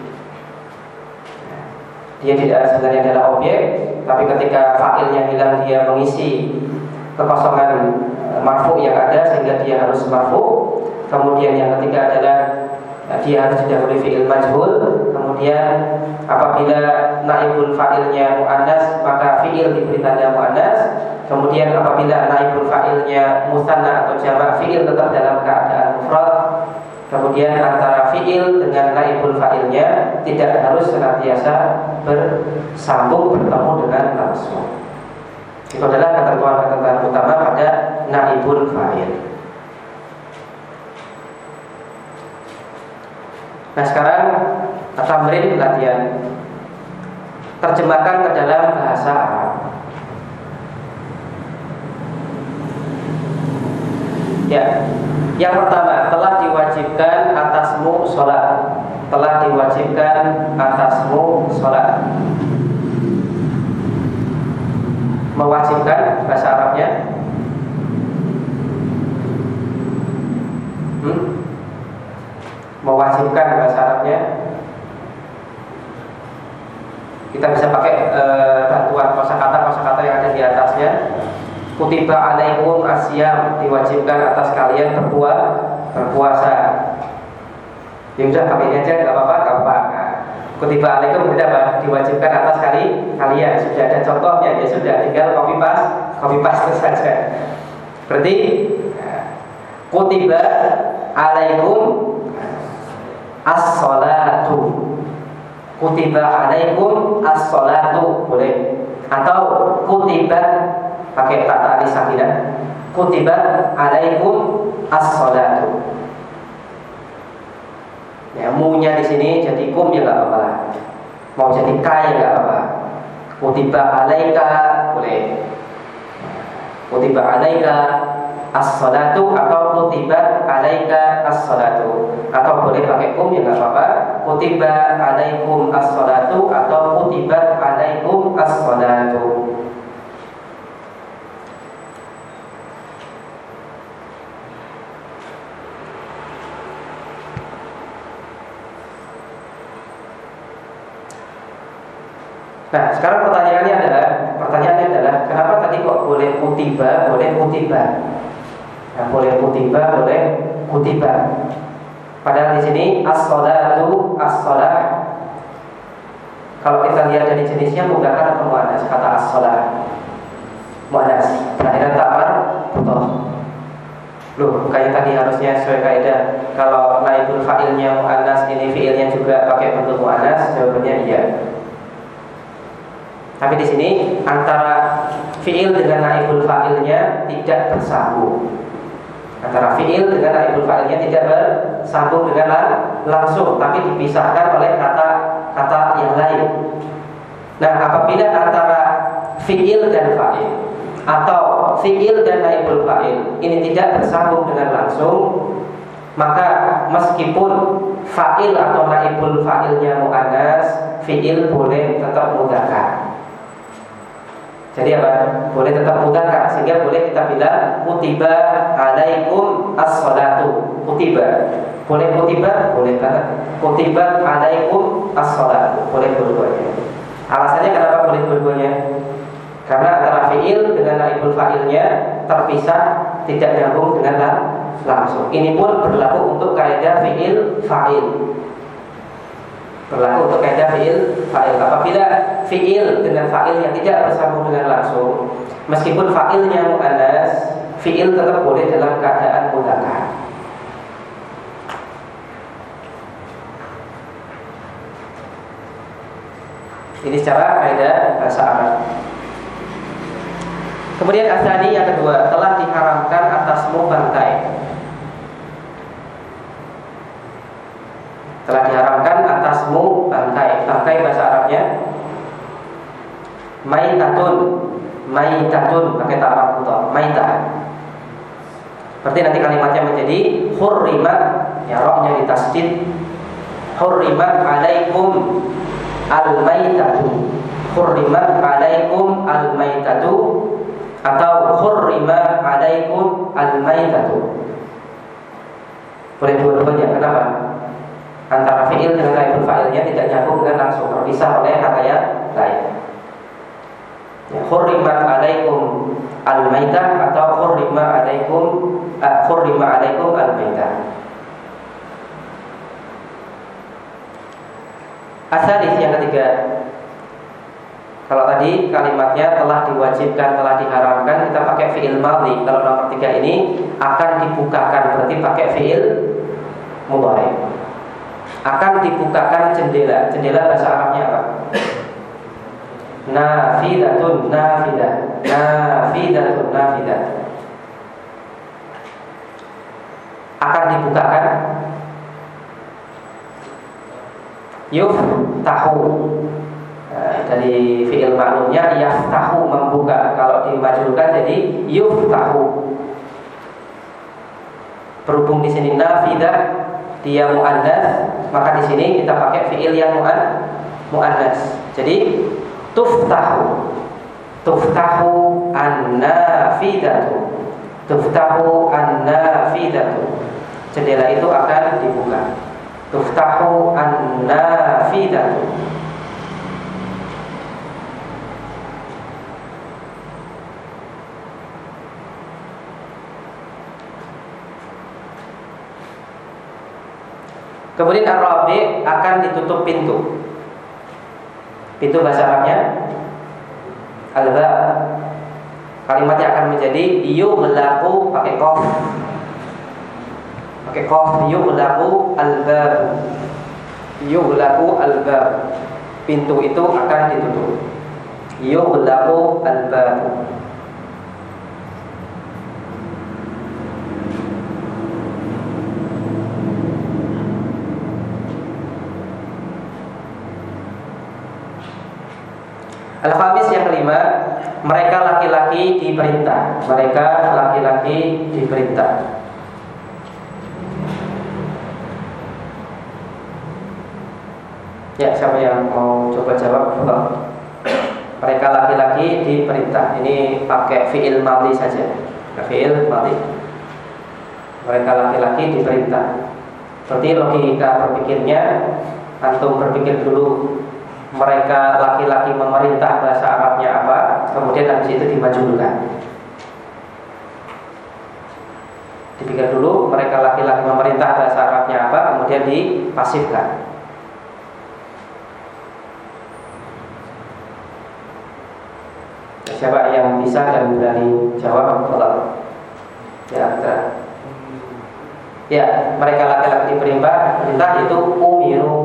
Dia tidak sebenarnya adalah objek, tapi ketika fa'ilnya hilang dia mengisi kekosongan marfu yang ada sehingga dia harus marfu. Kemudian yang ketiga adalah dia harus didahului fi'il majhul. Kemudian apabila naibul fa'ilnya muannas maka fi'il diberi tanda muannas. Kemudian apabila naibul fa'ilnya musanna atau jamak, fi'il tetap dalam keadaan mufrad. Kemudian antara fi'il dengan naibul fa'ilnya tidak harus senantiasa bersambung bertemu dengan langsung. Itu adalah ketentuan-ketentuan utama pada naibul fa'il. Nah sekarang tamrin latihan. Terjemahkan ke dalam bahasa Arab. Ya, yang pertama, telah diwajibkan atasmu sholat. Telah diwajibkan atasmu sholat. Mewajibkan bahasa Arabnya hmm? Mewajibkan bahasa Arabnya kita bisa pakai e, bantuan kosakata kosakata yang ada di atasnya. Kutiba alaikum asyam, diwajibkan atas kalian berpuasa. Berpuasa. Ya udah pakai ini aja, nggak apa-apa, nggak apa-apa. Nah, kutiba alaikum tidak apa? Diwajibkan atas kali kalian. Sudah ada contohnya, ya sudah, tinggal copy paste, copy paste saja. Berarti kutiba alaikum as-sholatu. Kutiba alaikum as-sholatu boleh. Atau kutiba pakai tak ta'anis sakinah. Kutiba alaikum as-sholatu. Ya, mu-nya di sini jadi kum ya enggak apa-apa lah. Mau jadi ka ya enggak apa-apa. Kutiba alaika boleh. Kutiba alaika as-sholatu atau kutiba alaika as-sholatu. Atau boleh pakai kum ya enggak apa-apa. Kutiba alaikum as-sholatu atau kutiba alaikum as-sholatu. Nah, sekarang pertanyaannya adalah, pertanyaannya adalah, kenapa tadi kok boleh kutiba, boleh kutiba? Nah, boleh kutiba, boleh kutiba. Padahal di sini as-sholatu, as-sholah. Kalau kita lihat dari jenisnya mudzakkar atau muannas, kata as-sholah muannas, berakhiran ta'mar butoh. Loh, bukannya tadi harusnya sesuai kaidah kalau naibul fa'ilnya muannas, ini fi'ilnya juga pakai bentuk muannas? Jawabannya iya. Tapi di sini antara fi'il dengan naibul fa'ilnya tidak bersambung. Antara fi'il dengan naibul fa'ilnya tidak bersambung dengan langsung, tapi dipisahkan oleh kata-kata yang lain. Nah, apabila antara fi'il dan fa'il atau fi'il dan naibul fa'il ini tidak bersambung dengan langsung, maka meskipun fa'il atau naibul fa'ilnya muannas, fi'il boleh tetap mudzakkar. Jadi apa? Boleh tetap mudzakkar, sehingga boleh kita bilang kutiba alaikum as-sholatu. Kutiba. Boleh kutiba, boleh banget. Kutiba alaikum as-sholatu. Boleh dua-duanya. Alasannya kenapa boleh dua-duanya? Karena antara fi'il dengan naibul fa'ilnya terpisah, tidak nyambung dengan langsung. Ini pun berlaku untuk kaidah fi'il fa'il. Berlaku untuk kaidah fi'il fa'il. Apabila fi'il dengan fa'il yang tidak bersambung dengan langsung, meskipun fa'ilnya muannas, fi'il tetap boleh dalam keadaan mudzakkar. Ini secara kaidah bahasa Arab. Kemudian asani yang kedua, telah diharamkan atasmu bangkai. Telah diharamkan atasmu bangkai. Bangkai bahasa Arabnya maitatun. Maitatun pakai ta Arab buta. Maitah. Berarti nanti kalimatnya menjadi hurrimat, ya ra-nya ditasdid. Hurrimat alaikum al-maitatu. Hurrimat alaikum al-maitatu atau hurrimat alaikum al-maitatu. Boleh dua-duanya. Kenapa? Antara fi'il dengan naibul fa'ilnya tidak nyambung dengan langsung, terpisah oleh kata yang lain. Ya, hurrimat alaikum al-maitah atau hurrima alaikum uh, hurrima alaikum al-maitah. Asalis yang ketiga, kalau tadi kalimatnya telah diwajibkan, telah diharamkan, kita pakai fi'il madhi. Kalau nomor tiga ini akan dibukakan, berarti pakai fi'il mudhari. Akan dibukakan jendela. Jendela bahasa Arabnya apa? Nafidatun, nafidah, nafidatun, nafidah. Akan dibukakan. Yuftahu. Nah, dari fi'il ma'lumnya yaftahu, membuka. Kalau dimajulkan jadi yuftahu. Berhubung di sini nafidah dia muannas, maka di sini kita pakai fi'il yang muan muannas. Jadi tuftahu, tuftahu an-nafidatu, tuftahu an-nafidatu. Jendela itu akan dibuka. Tuftahu an-nafidatu. Kemudian ar-rabi' akan ditutup pintu. Pintu bahasa Arabnya al-bab. Kalimatnya akan menjadi yughlaqu, pakai qaf. Pakai qaf, yughlaqu al-bab. Yughlaqu al-bab. Pintu itu akan ditutup. Yughlaqu al-bab. Al-khamis yang kelima, mereka laki-laki diperintah. Mereka laki-laki diperintah. Ya, siapa yang mau coba jawab? Mereka laki-laki diperintah. Ini pakai fi'il madhi saja. Fi'il madhi. Mereka laki-laki diperintah. Seperti logika berpikirnya, antum berpikir dulu. Mereka laki-laki memerintah, bahasa Arabnya apa? Kemudian habis itu dimajulkan. Dipikir dulu, mereka laki-laki memerintah, bahasa Arabnya apa? Kemudian dipasifkan. Siapa yang bisa dan berani jawab? Tolong. Ya, kita. Ya, mereka laki-laki diperintah, perintah itu umiru.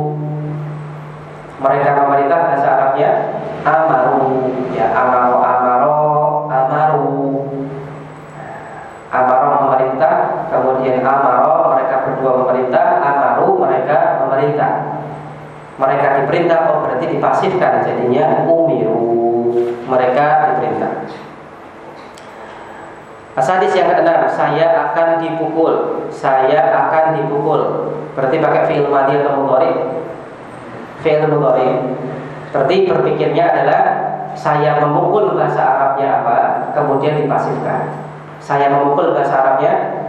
Mereka memerintah, bahasa Arabnya amaru. Ya, amaro, amaro, amaru. Amaro memerintah, kemudian amaro, mereka berdua memerintah, amaru, mereka memerintah. Mereka diperintah, oh berarti dipasifkan, jadinya umiru. Mereka diperintah. Asadis yang keenam, saya akan dipukul. Saya akan dipukul. Berarti pakai fi'il madhi atau mudhari? Fi'il mudhari. Berarti berpikirnya adalah saya memukul, bahasa Arabnya apa? Kemudian dipasifkan. Saya memukul, bahasa Arabnya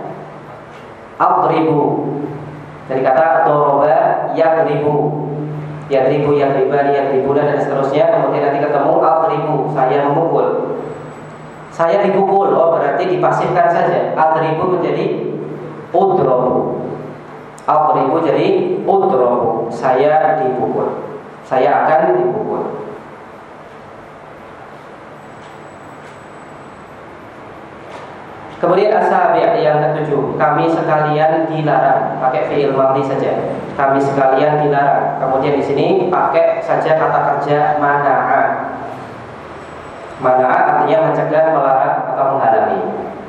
adribu. Dari kata doroba yadribu. Yadribu, yadribani, yadribuna dan seterusnya. Kemudian nanti ketemu adribu, saya memukul. Saya dipukul, oh berarti dipasifkan saja. Adribu menjadi udrobu. Adribu jadi udrobu. Saya dipukul. Saya akan dipukul. Kemudian asabi' yang ketujuh, kami sekalian dilarang. Pakai fi'il madhi saja. Kami sekalian dilarang. Kemudian di sini pakai saja kata kerja mana'a. Mana'a artinya mencegah, melarang atau menghalangi.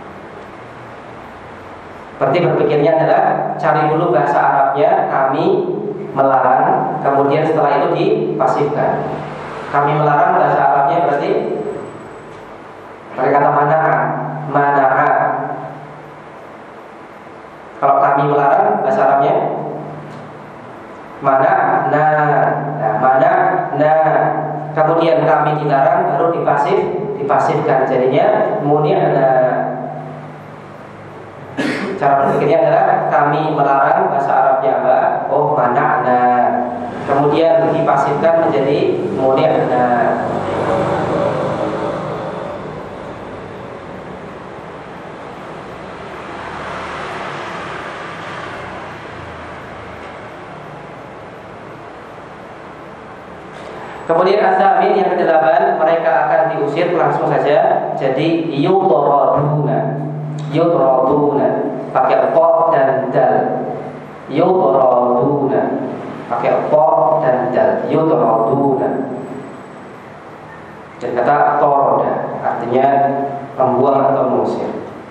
Berarti berpikirnya adalah cari dulu bahasa Arabnya kami melarang, kemudian setelah itu dipasifkan. Kami melarang, bahasa Arabnya berarti pakai kata mana'a. Mana'a. Kalau kami melarang, bahasa Arabnya mana, nah, nah mana, nah. Kemudian kami dilarang, baru dipasif, dipasifkan. Jadinya muni'na. Cara berpikirnya adalah kami melarang, bahasa Arabnya apa? Oh mana'na. Kemudian dipasifkan menjadi muni'na. Kemudian asamin yang kedelapan, mereka akan diusir langsung saja. Jadi yutoroduna, yutoroduna pakai po dan dal. Yutoroduna pakai po dan dal. Yutoroduna. Dan kata toroda artinya membuang atau mengusir.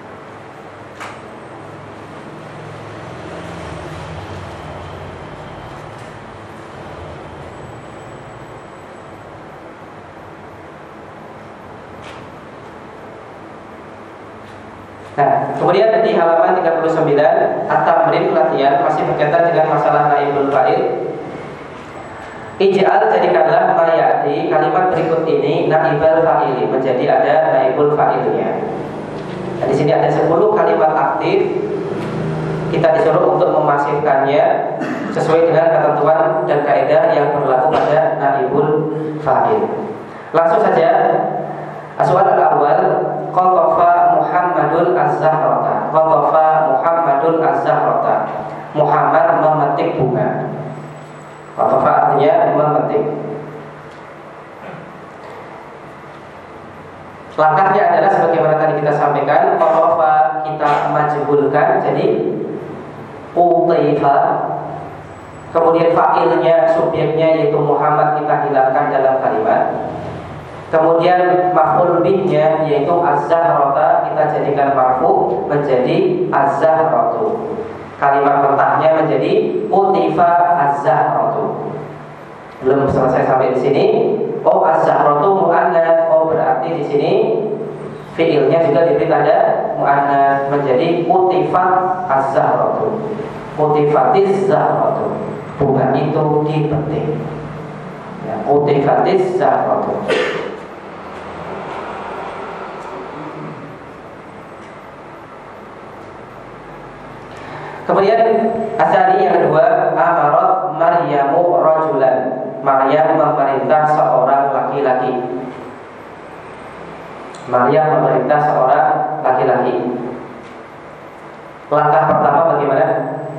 Nah, kemudian di halaman tiga puluh sembilan at-tamrin latihan masih berkaitan dengan masalah naibul fa'il. Ij'al jadikanlah mayati kalimat berikut ini naibul fa'ili menjadi ada naibul fa'ilnya. Nah, di sini ada sepuluh kalimat aktif. Kita disuruh untuk memasifkannya sesuai dengan ketentuan dan kaidah yang berlaku pada naibul fa'il. Langsung saja. Aswal al-awwal qatafa Muhammadun az-zahrata. Qatafa Muhammadun az-zahrata. Muhammad memetik bunga. Qatafa artinya memetik. Langkahnya adalah sebagaimana tadi kita sampaikan, qatafa kita majhulkan jadi utifa. Kemudian fa'ilnya, subjeknya yaitu Muhammad kita hilangkan dalam kalimat. Kemudian maf'ul bihnya yaitu az-zahrata kita jadikan marfu menjadi az-zahratu. Kalimat mentahnya menjadi utifa az-zahratu. Belum selesai sampai di sini. Oh, az-zahratu muannats. Oh, berarti di sini fiilnya juga diberi tanda muannats menjadi utifa az-zahratu. Utifatiz zahratu. Bunga itu dipetik. Ya, utifatiz zahratu. Kemudian asali yang kedua, amarat Maryamu rajulan. Maryam memerintah seorang laki-laki. Maryam memerintah seorang laki-laki. Langkah pertama bagaimana?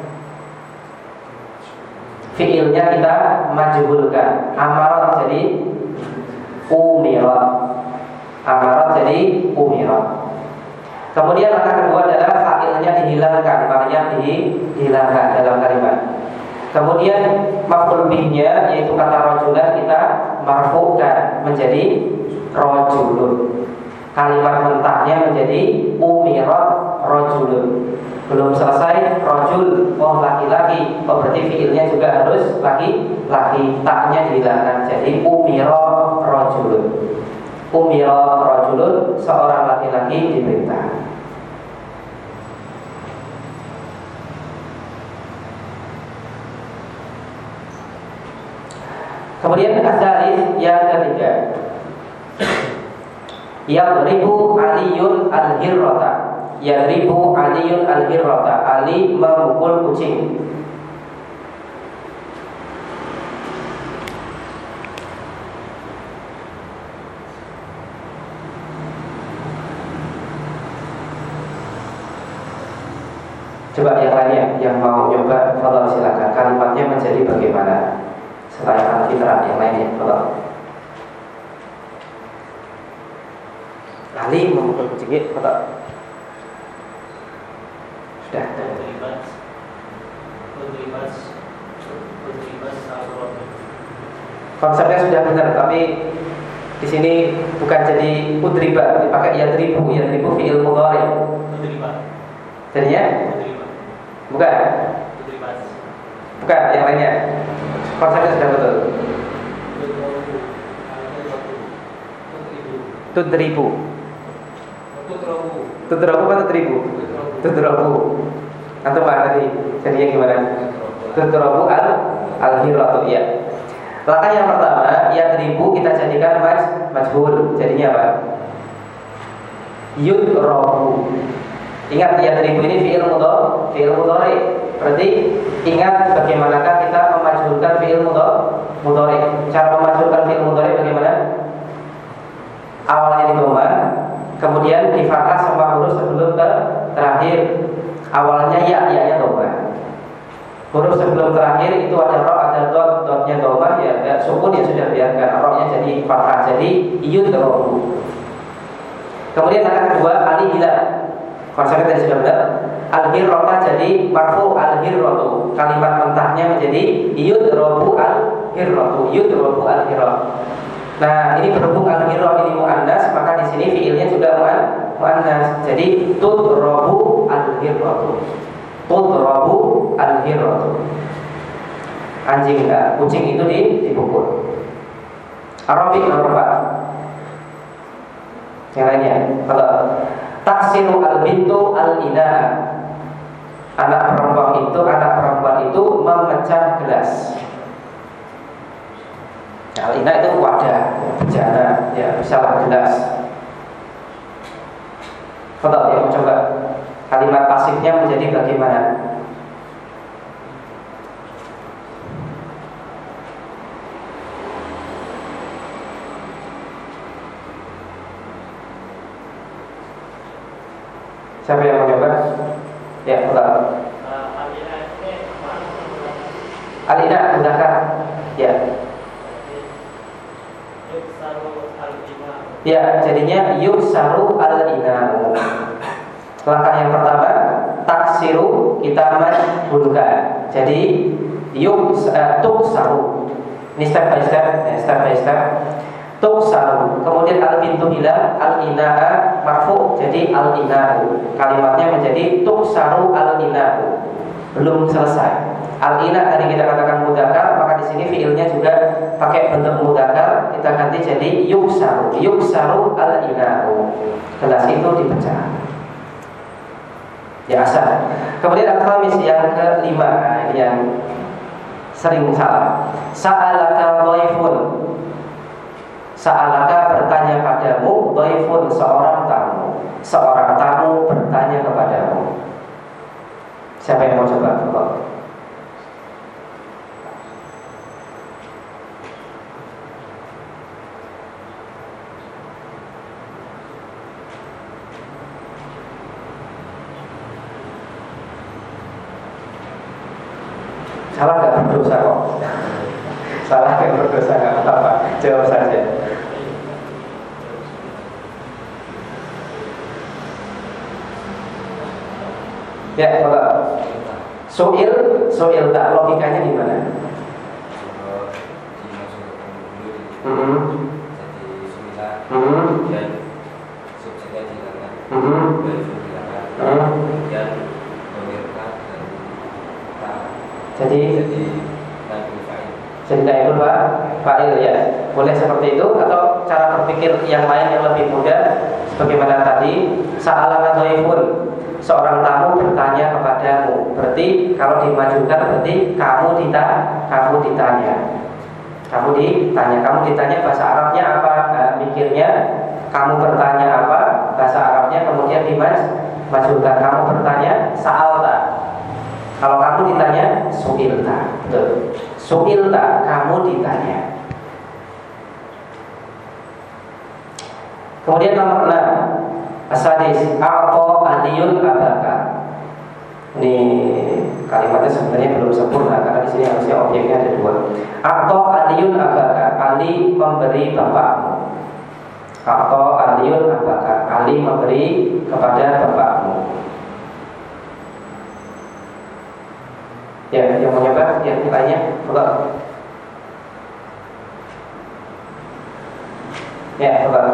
Fiilnya kita majhulkan. Amarat jadi umirat. Amarat jadi umirat. Kemudian langkah kedua adalah fa'ilnya dihilangkan, Maryam dihilangkan dalam kalimat. Kemudian maf'ul bihnya yaitu kata rajulan kita marfu'kan menjadi rajulun. Kalimat mentahnya menjadi umirat rajulun. Belum selesai rajul, oh laki-laki. Oh berarti fi'ilnya juga harus laki-laki. Taknya dihilangkan jadi umirat rajulun. Umirat rajulun, seorang laki-laki diperintah. Kemudian asalis yang ketiga, yadribu Aliyun al-hirrata. Yadribu Aliyun al-hirrata. Ali memukul kucing. Coba yang lainnya yang mau nyoba, kalau silakan. Kalimatnya menjadi bagaimana? Selain al-fitrah yang lainnya, kalau Ali memukul kucing, kalau sudah. Konsepnya sudah benar, tapi di sini bukan jadi udriba, dipakai yadribu, yadribu fi'il mudhari. Jadinya bukan, bukan yang lainnya. Konsepnya sudah betul. Tudribu. Tudrobu apa tudribu? Tudrobu. Antum apa tadi? Jadinya gimana? Tudrobu al al-hiratu ya. Langkah yang pertama, yadribu kita jadikan mas majhul. Jadinya apa? Yudrobu. Ingat yadribu ini fi'il mudhari, fi'il mudhari. Berarti ingat bagaimanakah kita memajhulkan fi'il mudhari. Cara memajhulkan fi'il mudhari bagaimana? Awalnya di dhamma, kemudian di fathah semua huruf sebelum ke terakhir. Awalnya ya, ya nya dhamma. Huruf sebelum terakhir itu ada ra, ada dot, dotnya dhamma, ya ada ya sukun ya sudah biarkan, roknya jadi fathah, jadi yudrobu. Kemudian kata kedua al-hilal, konsepnya tadi sudah benar. Al-hirrota jadi marfu al-hirrotu, kalimat mentahnya menjadi yudrobu al-hirrotu, yudrobu al-hirrot. Nah ini berhubung al-hirrot ini muannas, maka di sini fiilnya juga muannas, jadi tudrobu al-hirrotu, tudrobu al-hirrotu. Anjing, uh, kucing itu dipukul. Arabic nomor empat. Yang lainnya, kalau taksiru al-bintu al-ina, anak perempuan itu anak perempuan itu memecah gelas. Al-ina itu wadah, bejana, ya misalnya gelas. Kalau ya coba kalimat pasifnya menjadi bagaimana? Siapa yang mau coba? Ya, betul. Alina mudzakkar. Ya. Ya, jadinya yuksaru al-ina'u. Langkah yang pertama, taksiru kita majhulkan. Jadi yuk uh, tuksaru. Ini step by step, ya, step by step. Tuksaru. Kemudian al-bintu hilang, al-ina'a marfu, jadi al-ina'u. Kalimatnya menjadi tuksaru al-ina'u. Belum selesai. Al-ina tadi kita katakan mudzakkar, maka di sini fiilnya juga pakai bentuk mudzakkar, kita ganti jadi yuksaru. Yuksaru al-ina'u. Gelas itu dipecah. Ya asal. Kemudian al-khamis yang kelima, nah, ini yang sering salah. Sa'alaka dhaifun. Sa'alaka bertanya padamu, dhaifun seorang tamu. Seorang tamu bertanya kepadamu. Siapa yang mau coba? Coba. Salah gak berdosa kok. Salah gak berdosa gak apa-apa. Jawab saja. Ya, kalau soil, soil tak logikanya gimana? Hmm. Hmm. Hmm. Jadi jadi naibul fa'il ya. Boleh seperti itu atau cara berpikir yang lain yang lebih mudah sebagaimana tadi sa'alaka dhaifun, seorang tamu bertanya kepadamu. Berarti kalau dimajukan berarti kamu ditanya, kamu ditanya. Kamu ditanya, kamu ditanya bahasa Arabnya apa? Nah, mikirnya kamu bertanya apa? Bahasa Arabnya kemudian dimajukan. Kamu bertanya sa'alta. Kalau kamu ditanya su'ilta, betul. Su'ilta, kamu ditanya. Kemudian nomor enam, asadis, a'to aliyun abaka. Ini kalimatnya sebenarnya belum sempurna karena di sini harusnya objeknya ada dua. A'to aliyun abaka, Ali memberi bapakmu. A'to aliyun abaka, Ali memberi kepada bapakmu. Ya, yang mau nyoba, yang nilainya, coba. Ya, coba.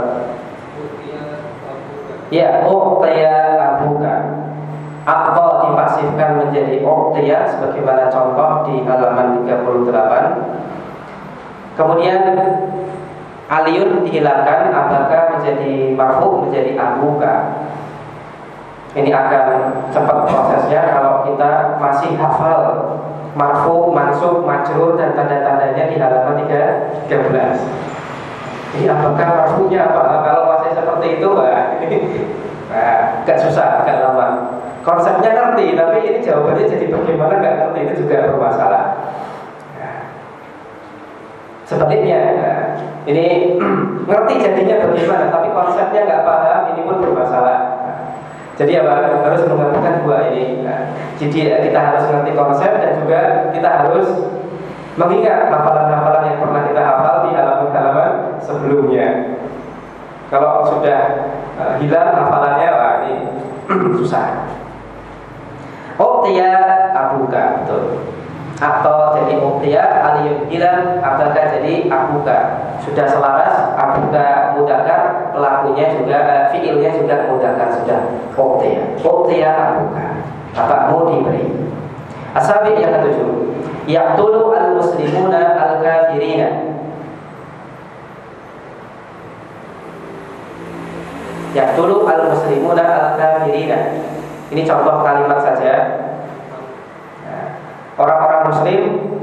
Ya, uqtiya abuka. Aqta dipasifkan menjadi uqtiya sebagaimana contoh di halaman tiga puluh delapan. Kemudian aliyun dihilangkan, abaka menjadi marfu menjadi abuka. Ini akan cepat prosesnya kalau kita masih hafal marfu, mansub, majrur dan tanda-tandanya di halaman tiga belas. Ini apakah marfunya apa? Kalau masih seperti itu, nah, nah, agak susah, agak lama. Konsepnya ngerti, tapi ini jawabannya jadi bagaimana nggak ngerti, itu juga bermasalah. Nah, sebaliknya, nah, ini ngerti jadinya bagaimana, tapi konsepnya nggak paham, ini pun bermasalah. Jadi apa? Harus menggabungkan dua ini. Nah, jadi kita harus mengerti konsep dan juga kita harus mengingat hafalan-hafalan yang pernah kita abuka, betul. Atau jadi mubtiya aliyubdila abaka jadi abuka. Sudah selaras, abuka mudakar, pelakunya juga uh, fiilnya juga mudakar, sudah mubtiya. Mubtiya abuka, bapakmu diberi. Asabi yang ketujuh, yaqtulu al-muslimuna al-kafirina. Yaqtulu al-muslimuna al-kafirina. Ini contoh kalimat saja. Nah, orang-orang muslim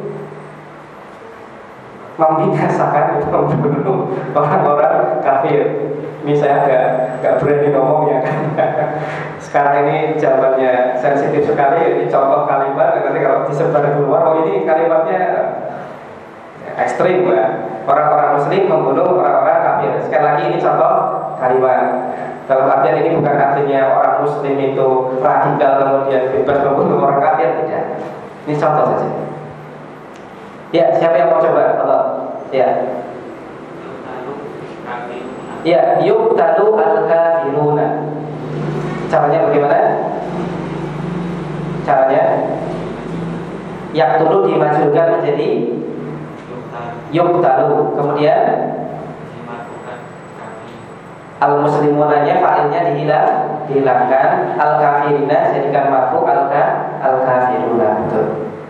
membinasakan atau membunuh orang-orang kafir. Ini saya agak agak berani ngomongnya kan. Sekarang ini zamannya sensitif sekali. Ini contoh kalimat. Nanti kalau disebar keluar, oh ini kalimatnya ekstrim ya. Orang-orang muslim membunuh orang-orang kafir. Sekali lagi ini contoh kalimat. Dalam artian ini bukan artinya orang muslim itu radikal kemudian bebas membunuh orang kafir, tidak. Ini contoh saja. Ya, siapa yang mau coba? Kalau ya, ya, yuqtalu al-kafiruna. Caranya bagaimana? Caranya yaqtulu dimajukan menjadi yuqtalu. Kemudian al-muslimunanya fa'ilnya dihilang, dihilangkan. Al-kafirina jadikan marfu, al-kafiruna. Betul.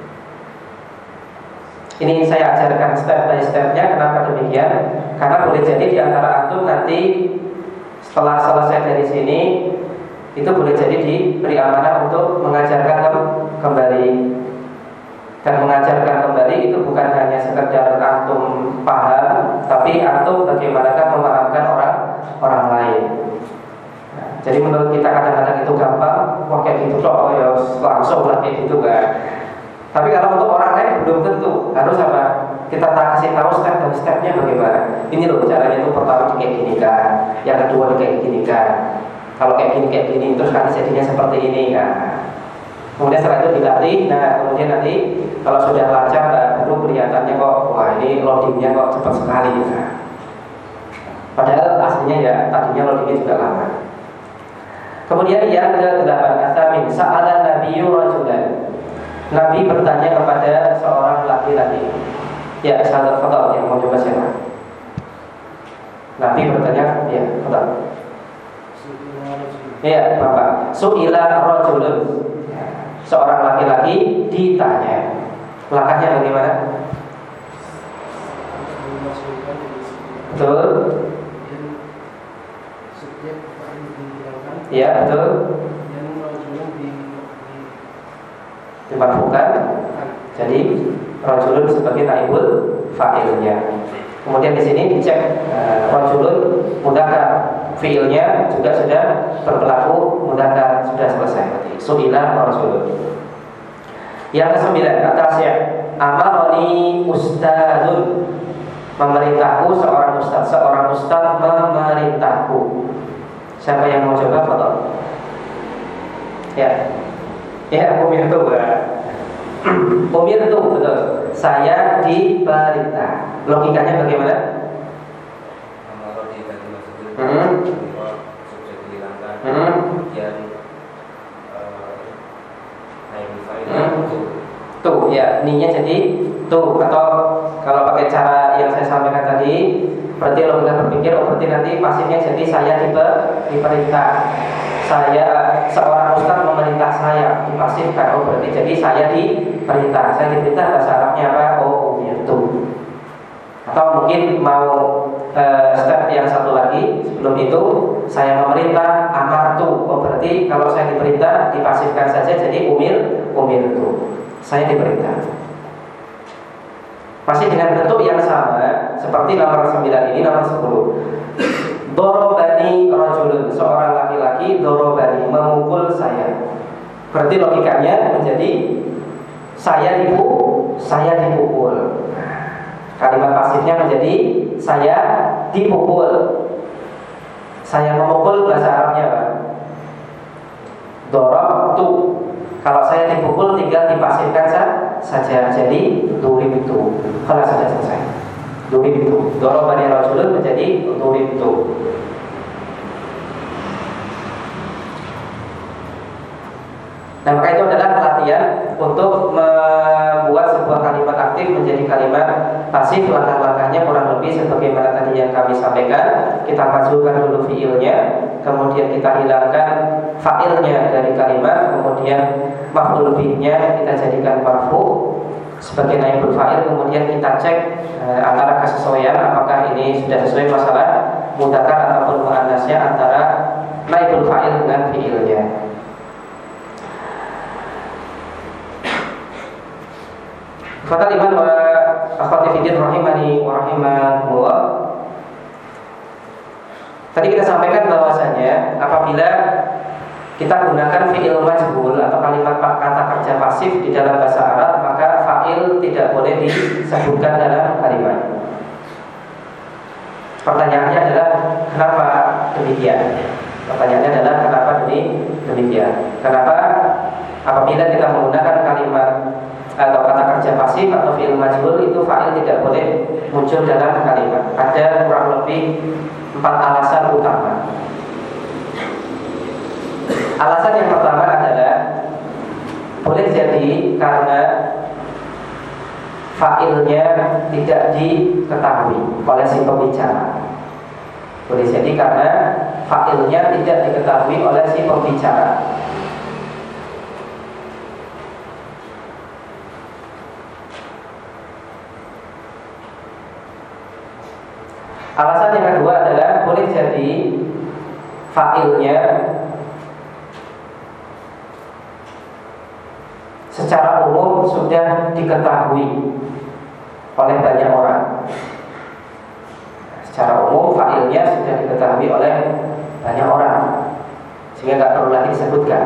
Ini saya ajarkan step by stepnya. Kenapa demikian? Karena boleh jadi di antara antum nanti setelah selesai dari sini itu boleh jadi diberi amanah untuk mengajarkan kembali. Dan mengajarkan kembali itu bukan hanya sekedar antum paham, tapi antum bagaimanakah memahamkan orang orang lain. Nah, jadi menurut kita kadang-kadang itu gampang, wah kayak gitu kok, oh ya langsung lah kayak gitu kan. Tapi kalau untuk orang lain belum tentu. Harus apa? Kita tak kasih tahu step by stepnya bagaimana. Ini loh caranya itu pertama kayak gini kan, yang kedua kayak gini kan. Kalau kayak gini kayak gini terus nanti jadinya seperti ini kan. Kemudian setelah itu dilatih. Nah kemudian nanti kalau sudah lancar baru kelihatannya kok wah ini loadingnya kok cepat sekali kan. Padahal aslinya ya tadinya loadingnya juga lama. Kemudian yang ke delapan asamin sa'ala nabiyyu rajulan. Nabi bertanya kepada seorang laki-laki. Ya, sahabat fadal yang mau coba siapa? Nabi bertanya, ya, fadal. Ya, Bapak. Su'ila rajulun. Seorang laki-laki ditanya. Langkahnya bagaimana? Betul. Ya, betul. Dimarfukan. Jadi rajulun sebagai naibul fa'ilnya. Kemudian di sini dicek uh, rajulun mudzakkar, fiilnya juga sudah berlaku mudzakkar, sudah selesai. Su'ila rajulun. Yang kesembilan atas ya, amaroni ustadun, memerintahku seorang ustaz, seorang ustaz memerintahku. Siapa yang mau coba foto? Ya. Ya, umir itu umir itu betul. Saya diperintah. Logikanya bagaimana? Kalau diganti maksudnya, hmm. subjek dihilangkan, hmm. kemudian naik fa'il itu. Tuh, ya, ininya jadi tuh. Atau kalau pakai cara yang saya sampaikan tadi, berarti logika berpikir, oh berarti nanti pasifnya jadi saya diper, diperintah. Saya seorang ustaz memerintah saya dipasifkan. Oh berarti jadi saya diperintah. Saya diperintah bahasa Arabnya apa? Oh umirtu. Atau mungkin mau uh, step yang satu lagi sebelum itu saya memerintah amartu. Oh berarti kalau saya diperintah dipasifkan saja jadi umir umirtu. Saya diperintah. Masih dengan bentuk yang sama seperti nomor sembilan ini, nomor sepuluh. Dorobani rajulun, seorang laki-laki dorobani, memukul saya. Berarti logikanya menjadi saya dipukul, saya dipukul. Kalimat pasifnya menjadi saya dipukul. Saya memukul bahasa Arabnya apa? Dorobtu. Kalau saya dipukul tinggal dipasifkan saja jadi durib itu. Kalau sudah selesai. Durib itu. Dorobani rajulun menjadi durib itu. Nah maka itu adalah pelatihan untuk kalimat pasif, langkah-langkahnya kurang lebih sebagaimana tadi yang kami sampaikan. Kita majukan dulu fiilnya, kemudian kita hilangkan fa'ilnya dari kalimat, kemudian maf'ul bihnya kita jadikan marfu sebagai naibul fa'il, kemudian kita cek e, antara kesesuaian apakah ini sudah sesuai masalah mudzakkar ataupun muannasnya antara naibul fa'il dengan fiilnya. Fatal iman wa akhwati fiddin rahimani wa rahimakumullah. Tadi kita sampaikan bahwasanya apabila kita gunakan fi'il majhul atau kalimat kata kerja pasif di dalam bahasa Arab, maka fa'il tidak boleh disebutkan dalam kalimat. Pertanyaannya adalah kenapa demikian? Pertanyaannya adalah kenapa demikian? Kenapa apabila kita menggunakan kalimat atau kata kerja pasif atau fi'il majhul itu fa'il tidak boleh muncul dalam kalimat? Ada kurang lebih empat alasan utama. Alasan yang pertama adalah boleh jadi karena fa'ilnya tidak diketahui oleh si pembicara. Boleh jadi karena fa'ilnya tidak diketahui oleh si pembicara. Alasan yang kedua adalah boleh jadi fa'ilnya secara umum sudah diketahui oleh banyak orang. Secara umum fa'ilnya sudah diketahui oleh banyak orang, sehingga tidak perlu lagi disebutkan.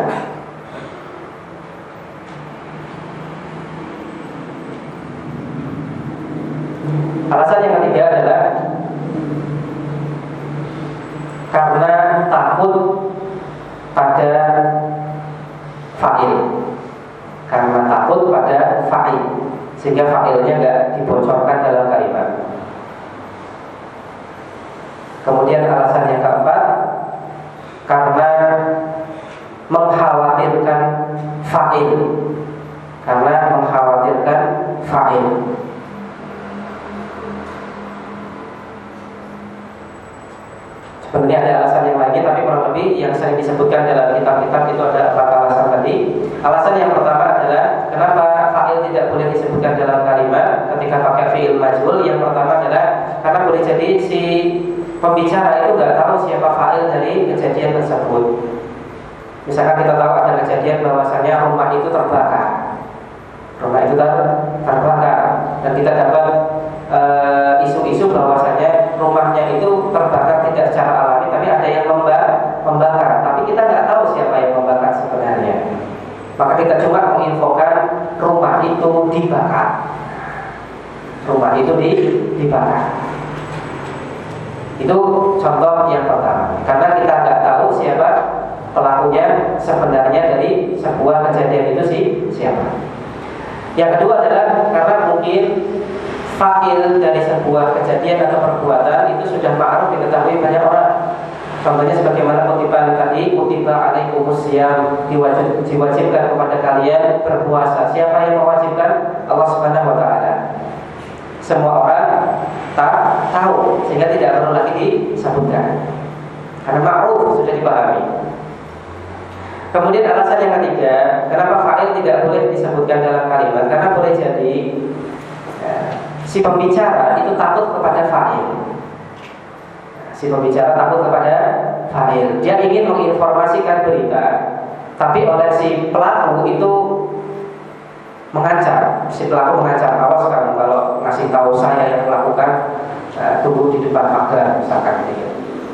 Alasan yang ketiga adalah karena takut pada fa'il. Karena takut pada fa'il, sehingga fa'ilnya nggak dibocorkan dalam kalimat. Kemudian alasan yang keempat, karena mengkhawatirkan fa'il. Karena mengkhawatirkan fa'il. Sebenarnya ada alasan yang lainnya, tapi kurang lebih yang sering disebutkan dalam kitab-kitab itu ada empat alasan tadi. Alasan yang pertama adalah kenapa fa'il tidak boleh disebutkan dalam kalimat ketika pakai fi'il majhul. Yang pertama adalah karena boleh jadi si pembicara itu nggak tahu siapa fa'il dari kejadian tersebut. Misalkan kita tahu ada kejadian bahwasanya rumah itu terbakar, rumah itu ter terbakar, dan kita dapat e, isu-isu bahwasanya rumahnya itu terbakar tidak secara alami, tapi ada yang membakar, tapi kita nggak tahu siapa yang membakar sebenarnya. Maka kita cuma menginfokan rumah itu dibakar, rumah itu di, dibakar. Itu contoh yang pertama. Karena kita nggak tahu siapa pelakunya sebenarnya dari sebuah kejadian itu sih siapa. Yang kedua adalah karena mungkin fa'il dari sebuah kejadian atau perbuatan itu sudah ma'ruf diketahui banyak orang. Contohnya sebagaimana kutipan tadi, kutiba alaikumusiyam, diwajibkan kepada kalian berpuasa. Siapa yang mewajibkan? Allah Subhanahu wa taala. Semua orang tak tahu, sehingga tidak perlu lagi disebutkan. Karena ma'ruf sudah dipahami. Kemudian alasan yang ketiga, kenapa fa'il tidak boleh disebutkan dalam kalimat? Karena boleh jadi ya, si pembicara itu takut kepada fa'il. Si pembicara takut kepada fa'il. Dia ingin menginformasikan berita, tapi oleh si pelaku itu mengancam. Si pelaku mengancam, awas kamu kalau ngasih tahu saya yang melakukan, uh, tunggu di depan pagar, misalkan gitu.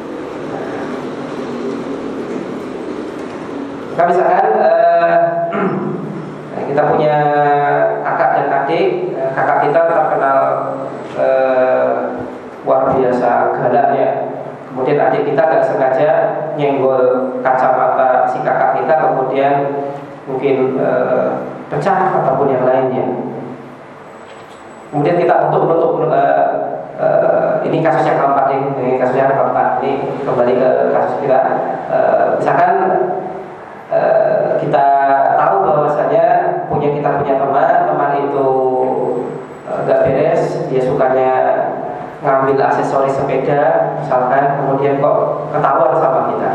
Nah, misalkan uh, kita punya kakak dan adik, uh, kakak kita terkenal uh, luar biasa galaknya. Kemudian adik kita gak sengaja nyenggol kacamata si kakak kita, kemudian mungkin e, pecah ataupun yang lainnya. Kemudian kita untuk menutup e, e, ini kasus yang keempat ini, ini kasus yang keempat ini kembali ke kasus kita. E, misalkan e, kita tahu bahwasanya punya kita punya teman, teman itu e, gak beres. bukannya ngambil aksesoris sepeda misalkan, kemudian kok ketahuan sama kita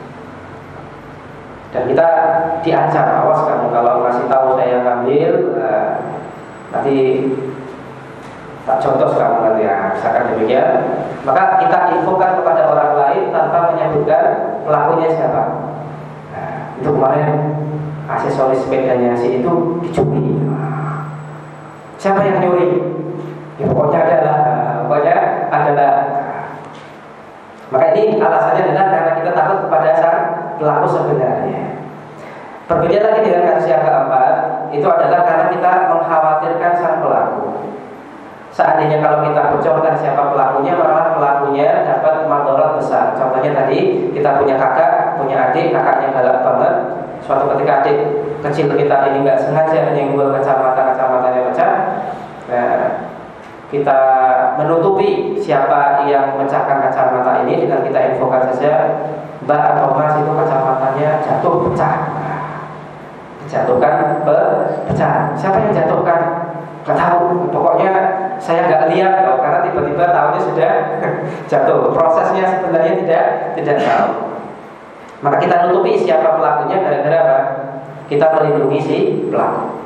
dan kita diancam, awas kamu kalau ngasih tahu saya ngambil, nah, nanti tak contoh kamu nanti ya, misalkan demikian. Maka kita infokan kepada orang lain tanpa menyebutkan pelakunya siapa. Nah, itu kemarin aksesoris sepedanya si itu dicuri. Siapa yang nyuri? Ya, pokoknya adalah, nah, pokoknya adalah. Maka ini alasannya adalah karena kita takut kepada sang pelaku sebenarnya. Berbeda lagi dengan kasus yang keempat, itu adalah karena kita mengkhawatirkan sang pelaku. Seandainya kalau kita bocorkan siapa pelakunya, malah pelakunya dapat madharat besar. Contohnya tadi, kita punya kakak, punya adik, kakaknya galak banget. Suatu ketika adik kecil kita ini nggak sengaja menyenggol kacamata, kacamatanya pecah. Nah, kita menutupi siapa yang memecahkan kacamata ini dengan kita infokan saja, Mbak atau Mas itu kacamatanya jatuh pecah. Dijatuhkan pecah. Siapa yang jatuhkan? Gak tahu. Pokoknya saya nggak lihat loh, karena tiba-tiba tahunya sudah jatuh. Prosesnya sebenarnya tidak tidak tahu. Maka kita nutupi siapa pelakunya gara-gara apa? Kita melindungi si pelaku.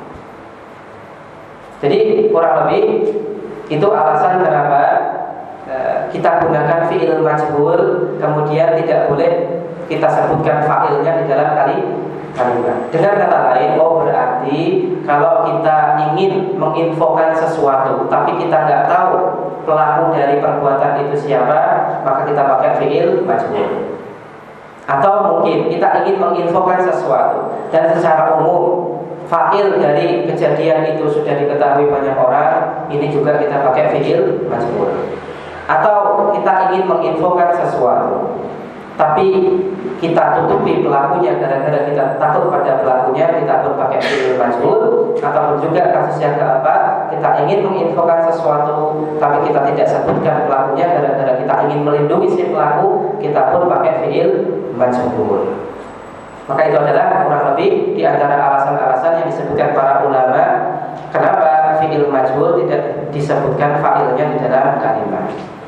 Jadi kurang lebih itu alasan kenapa e, kita gunakan fi'il majhul, kemudian tidak boleh kita sebutkan fa'ilnya di dalam kali kalimat. Dengan kata lain, oh berarti kalau kita ingin menginfokan sesuatu tapi kita nggak tahu pelaku dari perbuatan itu siapa, maka kita pakai fi'il majhul. Atau mungkin kita ingin menginfokan sesuatu dan secara umum fa'il dari kejadian itu sudah diketahui banyak orang, ini juga kita pakai fi'il majhul. Atau kita ingin menginfokan sesuatu tapi kita tutupi pelakunya gara-gara kita takut pada pelakunya, kita pun pakai fi'il majhul. Ataupun juga kasus yang keempat, kita ingin menginfokan sesuatu tapi kita tidak sebutkan pelakunya gara-gara kita ingin melindungi si pelaku, kita pun pakai fi'il majhul. Maka itu adalah kurang lebih di antara alasan-alasan yang disebutkan para ulama kenapa fi'il majhul tidak disebutkan fa'ilnya di dalam kalimat.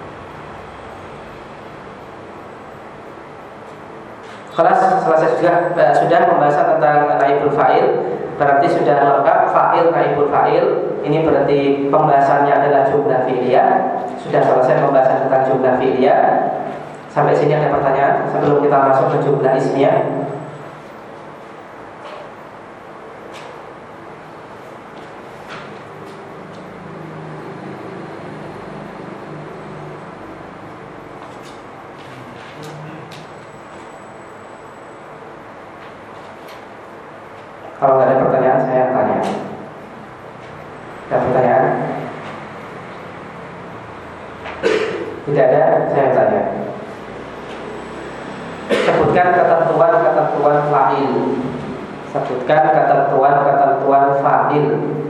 Kelas selesai juga eh, sudah pembahasan tentang naibul fa'il, berarti sudah lengkap fa'il naibul fa'il. Ini berarti pembahasannya adalah jumlah fi'liyah. Sudah selesai pembahasan tentang jumlah fi'liyah. Sampai sini ada pertanyaan sebelum kita masuk ke jumlah ismiyah? Kalau nggak ada pertanyaan, saya tanya. Ada pertanyaan? Tidak ada, saya tanya. Sebutkan ketentuan-ketentuan fa'il. Sebutkan ketentuan-ketentuan fa'il.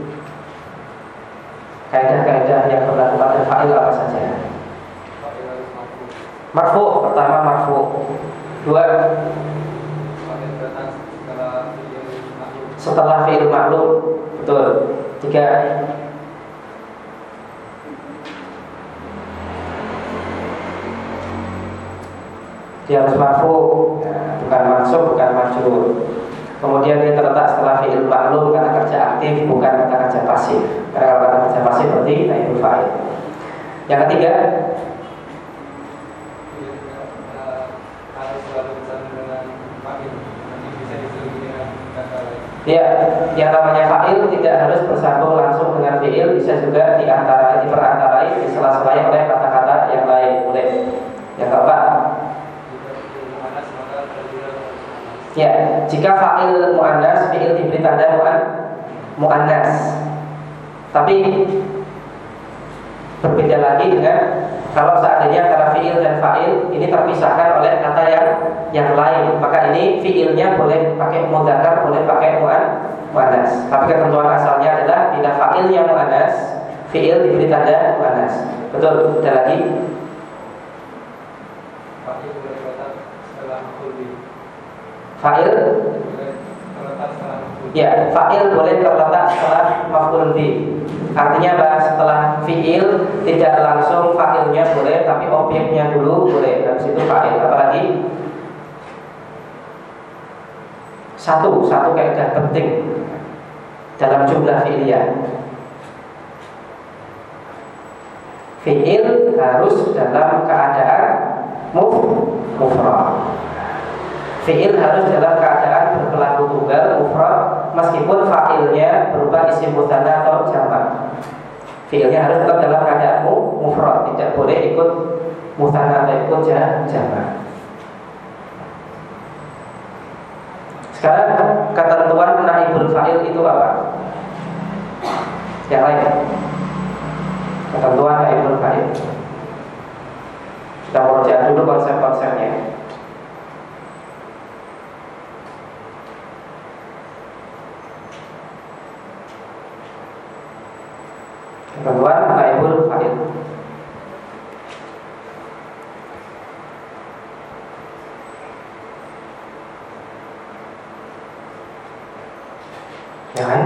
Kaidah-kaidah yang berlaku pada fa'il apa saja? Marfu, pertama marfu. Dua, setelah fi'il ma'lum. Betul. Tiga, dia harus marfu, ya, bukan mansub, bukan majrur. Kemudian dia terletak setelah fi'il ma'lum, kata kerja aktif, bukan kata kerja pasif. Karena kalau kata kerja pasif berarti naibul fa'il. Yang ketiga, ya, yang namanya fa'il tidak harus bersambung langsung dengan fi'il, bisa juga diantara diperantarai, disela-selai oleh kata-kata yang lain. Boleh. Yang keempat, ya, jika fa'il mu'annas, fi'il diberi tanda mu'an, mu'annas. Tapi berbeda lagi dengan kalau seandainya antara fi'il dan fa'il ini terpisahkan oleh kata yang yang lain, maka ini fi'ilnya boleh pakai mudzakkar, boleh pakai mu'annas. Tapi ketentuan asalnya adalah bila fa'ilnya mu'annas, fi'il diberi tanda mu'annas. Betul, ada lagi? Fa'il Ya, fa'il boleh terletak setelah maf'ul bih. Artinya apa? Setelah fi'il tidak langsung fa'ilnya boleh, tapi objeknya dulu boleh. Habis itu fa'il. Apalagi satu, satu kaidah penting dalam jumlah fi'liyah. Fi'il harus dalam keadaan muf mufrad. Fi'il harus dalam keadaan berpelaku tunggal mufrad, meskipun fa'ilnya berupa isim mutsanna atau jamak. Fi'ilnya harus tetap dalam keadaan mufrad, tidak boleh ikut mutsanna atau ikut jamak. Sekarang ketentuan naibul fa'il itu apa? Yang lain. Ketentuan naibul fa'il. Kita merujuk dulu konsep-konsepnya. Ketentuan naibul fa'il. Ya kan?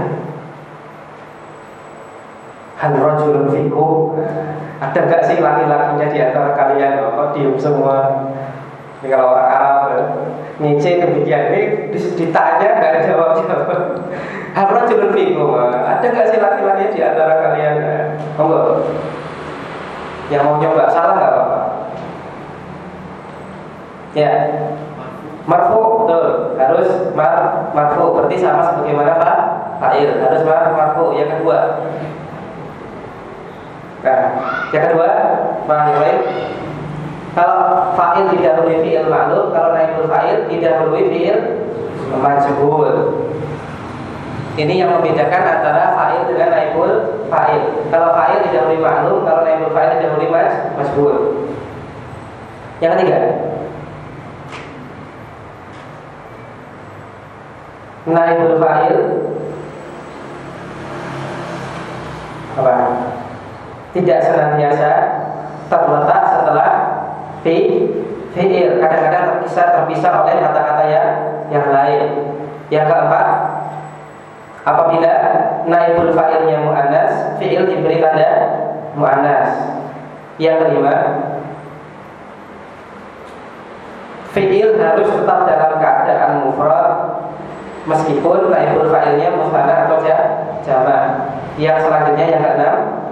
Hal rajulun fikum. Ada enggak sih laki-lakinya di antara kalian? Oh, kok diem semua? Ini kalau orang Arab ngece demikian ini ditanya enggak jawab-jawab. Hal rajulun fikum. Ada enggak sih laki-lakinya di antara kalian? Monggo. Yang mau nyoba salah enggak apa-apa? Ya. Marfu, betul. Harus mar marfu, berarti sama sebagaimana Pak fa'il. Harus mar marfu. Yang kedua. Nah, yang kedua, mahir. Kalau fa'il didahului fi'il ma'lum, kalau naibul fa'il didahului fi'il majhul. Ini yang membedakan antara fa'il dengan naibul fa'il. Kalau fa'il didahului ma'lum, kalau naibul fa'il didahului majhul. Yang ketiga, naibul fa'il apa? Tidak senantiasa terletak setelah fi fi'il. Kadang-kadang terpisah terpisah oleh kata-kata yang yang lain. Yang keempat, apabila naibul fa'ilnya mu'annas, fi'il diberi tanda mu'annas. Yang kelima, fi'il harus tetap dalam keadaan mufrad meskipun naibul fa'ilnya mutsanna atau jamak. Yang selanjutnya yang keenam,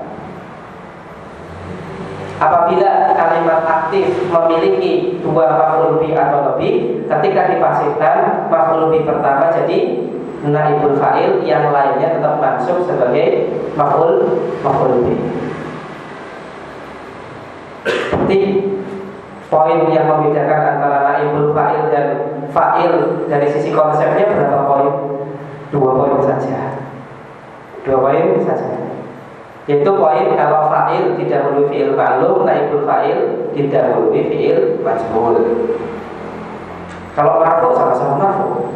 apabila kalimat aktif memiliki dua maf'ul bih atau lebih, ketika dipasifkan maf'ul bih pertama jadi naibul fa'il, yang lainnya tetap mansub sebagai maf'ul maf'ul bih. Berarti poin yang membedakan antara naibul fa'il dan fa'il dari sisi konsepnya berapa poin? Dua poin saja. Dua poin saja. Yaitu poin kalau fa'il didahului fi'il ma'lum, naibul fa'il didahului fi'il majhul. Kalau marfu sama-sama marfu.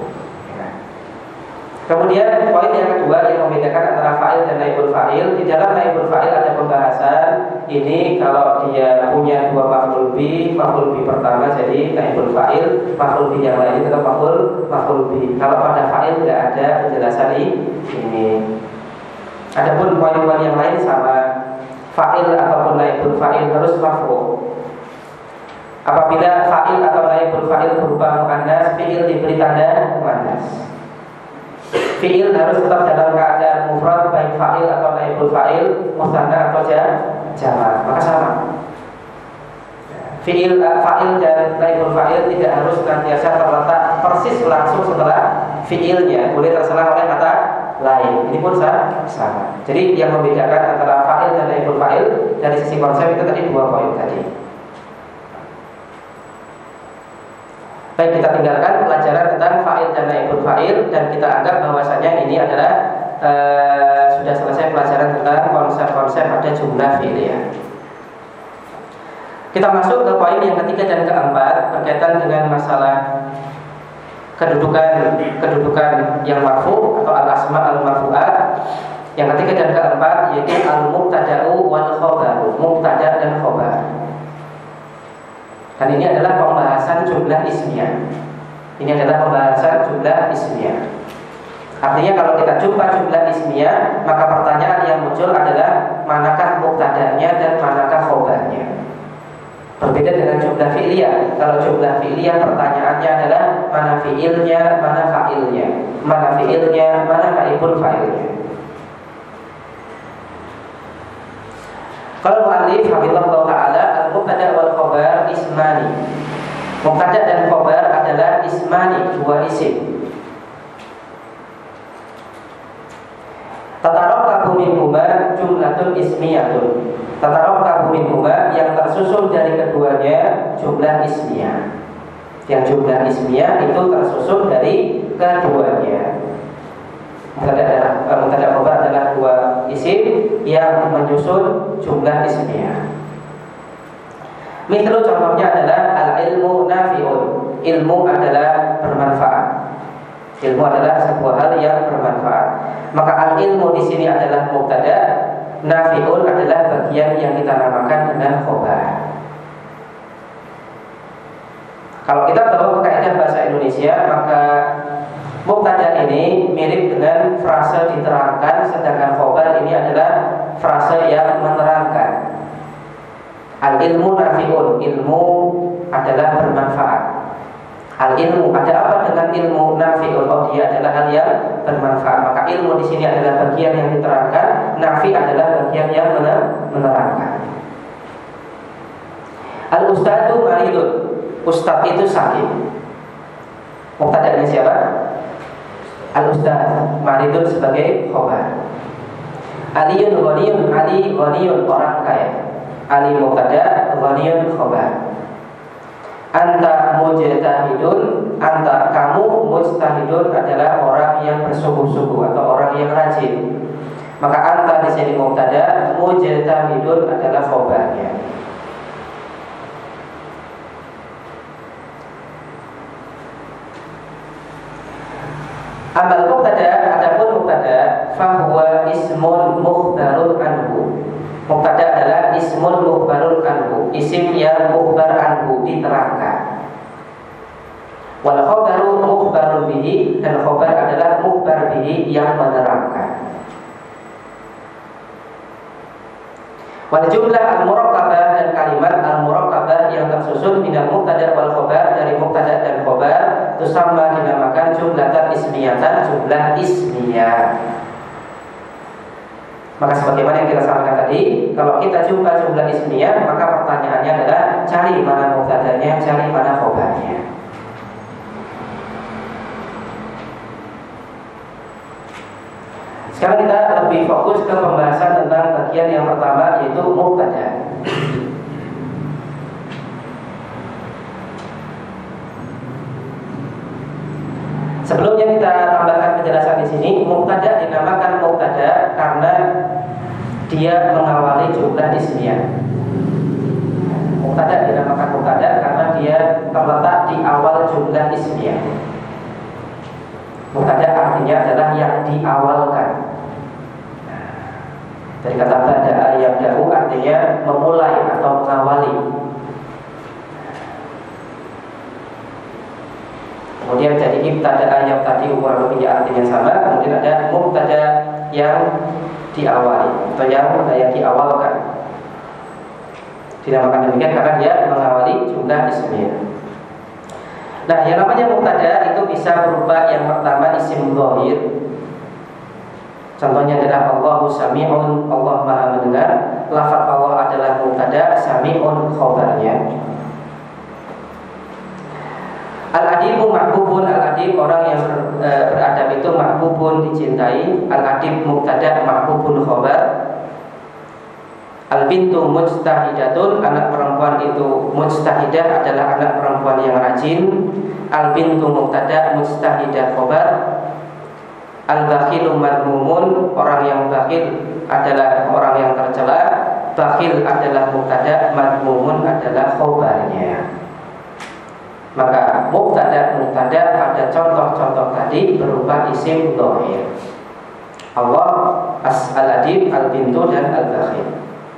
Kemudian poin yang kedua yang membedakan antara fa'il dan naibul fa'il, di dalam naibul fa'il ada pembahasan ini kalau dia punya dua maf'ul bih, maf'ul bih pertama jadi naibul fa'il, maf'ul bih yang lain tetap maf'ul maf'ul bih. Kalau pada fa'il tidak ada penjelasan ini. Adapun poin-poin yang lain sama, fa'il ataupun naibul fa'il harus marfu. Apabila fa'il atau naibul fa'il berupa muannas, fi'il diberi tanda muannas. Fi'il harus tetap dalam keadaan mufrad, baik fa'il atau naibul fa'il, mutsanna atau jamak. Maka sama. Fi'il, fa'il dan naibul fa'il tidak harus senantiasa terletak persis langsung setelah fi'ilnya, boleh terselang oleh kata lain. Ini pun sama. Jadi yang membedakan antara fa'il dan naibul fa'il dari sisi konsep itu tadi dua poin tadi. Baik, kita tinggalkan pelajaran tentang fa'il dan naibul fa'il dan kita anggap bahwasanya ini adalah uh, sudah selesai pelajaran tentang konsep-konsep pada jumlah fi'liyah. Kita masuk ke poin yang ketiga dan keempat berkaitan dengan masalah kedudukan kedudukan yang marfu atau al-asma al-marfu'at. Yang ketiga dan keempat yaitu al-mubtada'u wal khabaru, mubtada' dan khabar. Dan ini adalah pembahasan jumlah ismiyah. Ini adalah pembahasan jumlah ismiyah. Artinya kalau kita jumpa jumlah ismiyah, maka pertanyaan yang muncul adalah manakah mubtada'nya dan manakah khobarnya. Berbeda dengan jumlah fi'liyah. Kalau jumlah fi'liyah pertanyaannya adalah mana fi'ilnya, mana fa'ilnya, mana fi'ilnya, mana naibul fa'ilnya. Kalau mu'allif hafizahullah ta'ala, al-mubtada' wal khobar ismani. Mubtada' dan khobar adalah ismani, dua isim. Tatarakabu minhuma jumlatun ismiyatun. Tatarakabu minhuma yang tersusun dari keduanya jumlah ismiyah. Yang jumlah ismiyah itu tersusun dari keduanya. Mubtada' dan khobar adalah dua isim yang menyusun jumlah ismiyah. Mithlu contohnya adalah al-ilmu nafi'un. Ilmu adalah bermanfaat. Ilmu adalah sebuah hal yang bermanfaat. Maka al-ilmu di sini adalah mubtada', nafi'un adalah bagian yang kita namakan dengan khobar. Kalau kita bawa ke kaidah bahasa Indonesia, maka mubtada' ini mirip dengan frase diterangkan, sedangkan khobar ini adalah frase yang menerangkan. Al-ilmu nafi'un, ilmu adalah bermanfaat. Al-ilmu, ada apa dengan ilmu nafi'un? Oh, dia adalah hal yang bermanfaat. Maka ilmu di sini adalah bagian yang diterangkan, nafi adalah bagian yang menerangkan. Al-ustadu maridun, ustad itu sakit. Mubtada' ini siapa? Al-ustad, maridun sebagai khobar. Aliyun ghaniyun, Ali ghaniyun orang kaya. Ali mubtada', ghaniyun khobar. Anta mujtahidun, anta kamu mujtahidun adalah orang yang bersungguh-sungguh atau orang yang rajin. Maka anta di sini mubtada', mujtahidun adalah khobarnya. Amal mubtada', adapun mubtada', fahuwa ismun mukhbarun anhu. Mubtada' adalah ismun mukhbarun anhu, isim yang mukhbar anhu, diterangkan. Wal khobaru mukhbarun bihi, dan khobar adalah mukhbar bihi yang menerangkan. Wal jumlah al-murakkabah, dan kalimat al-murakkabah yang tersusun minal mubtada' wal khobar, dari mubtada' dan khobar, tusamma dinamakan jumlatan ismiyatan, jumlah ismiyah. Maka sebagaimana yang kita sampaikan tadi, kalau kita jumpa jumlah ismiyah, maka pertanyaannya adalah cari mana mubtada'nya, cari mana khobarnya. Sekarang kita lebih fokus ke pembahasan tentang bagian yang pertama, yaitu mubtada'. Sebelumnya kita tambahkan penjelasan di sini. Mubtada' dinamakan mubtada' karena dia mengawali jumlah ismiyah. Mubtada' dinamakan mubtada' karena dia terletak di awal jumlah ismiyah. Mubtada' artinya adalah yang diawalkan. Dari kata bada'a yabda'u artinya memulai atau mengawali. Kemudian jadi ibtada'a yang tadi kurang lebih artinya sama. Kemudian ada mubtada' yang diawali atau yang yang diawalkan. Dinamakan demikian karena dia mengawali jumlah ismiyah. Nah, yang namanya mubtada' itu bisa berupa yang pertama isim dhahir. Contohnya adalah Allahu sami'un, Allah Maha mendengar. Lafaz Allah adalah mubtada', sami'un khobarnya. Al-adibu mahbubun, al-adib orang yang ber, e, beradab itu mahbubun, dicintai. Al-adib mubtada', mahbubun khobar. Al-bintu mujtahidatun, anak perempuan itu mujtahidah adalah anak perempuan yang rajin. Al-bintu mubtada', mujtahidah khobar. Al-bakhilu madmumun, orang yang bakhil adalah orang yang tercela. Bakhil adalah mubtada', madmumun adalah khobarnya. Maka mubtada' mubtada' pada contoh-contoh tadi berupa isim dhahir. Allah, as-al-adib, al-bintu, dan al-bakhil.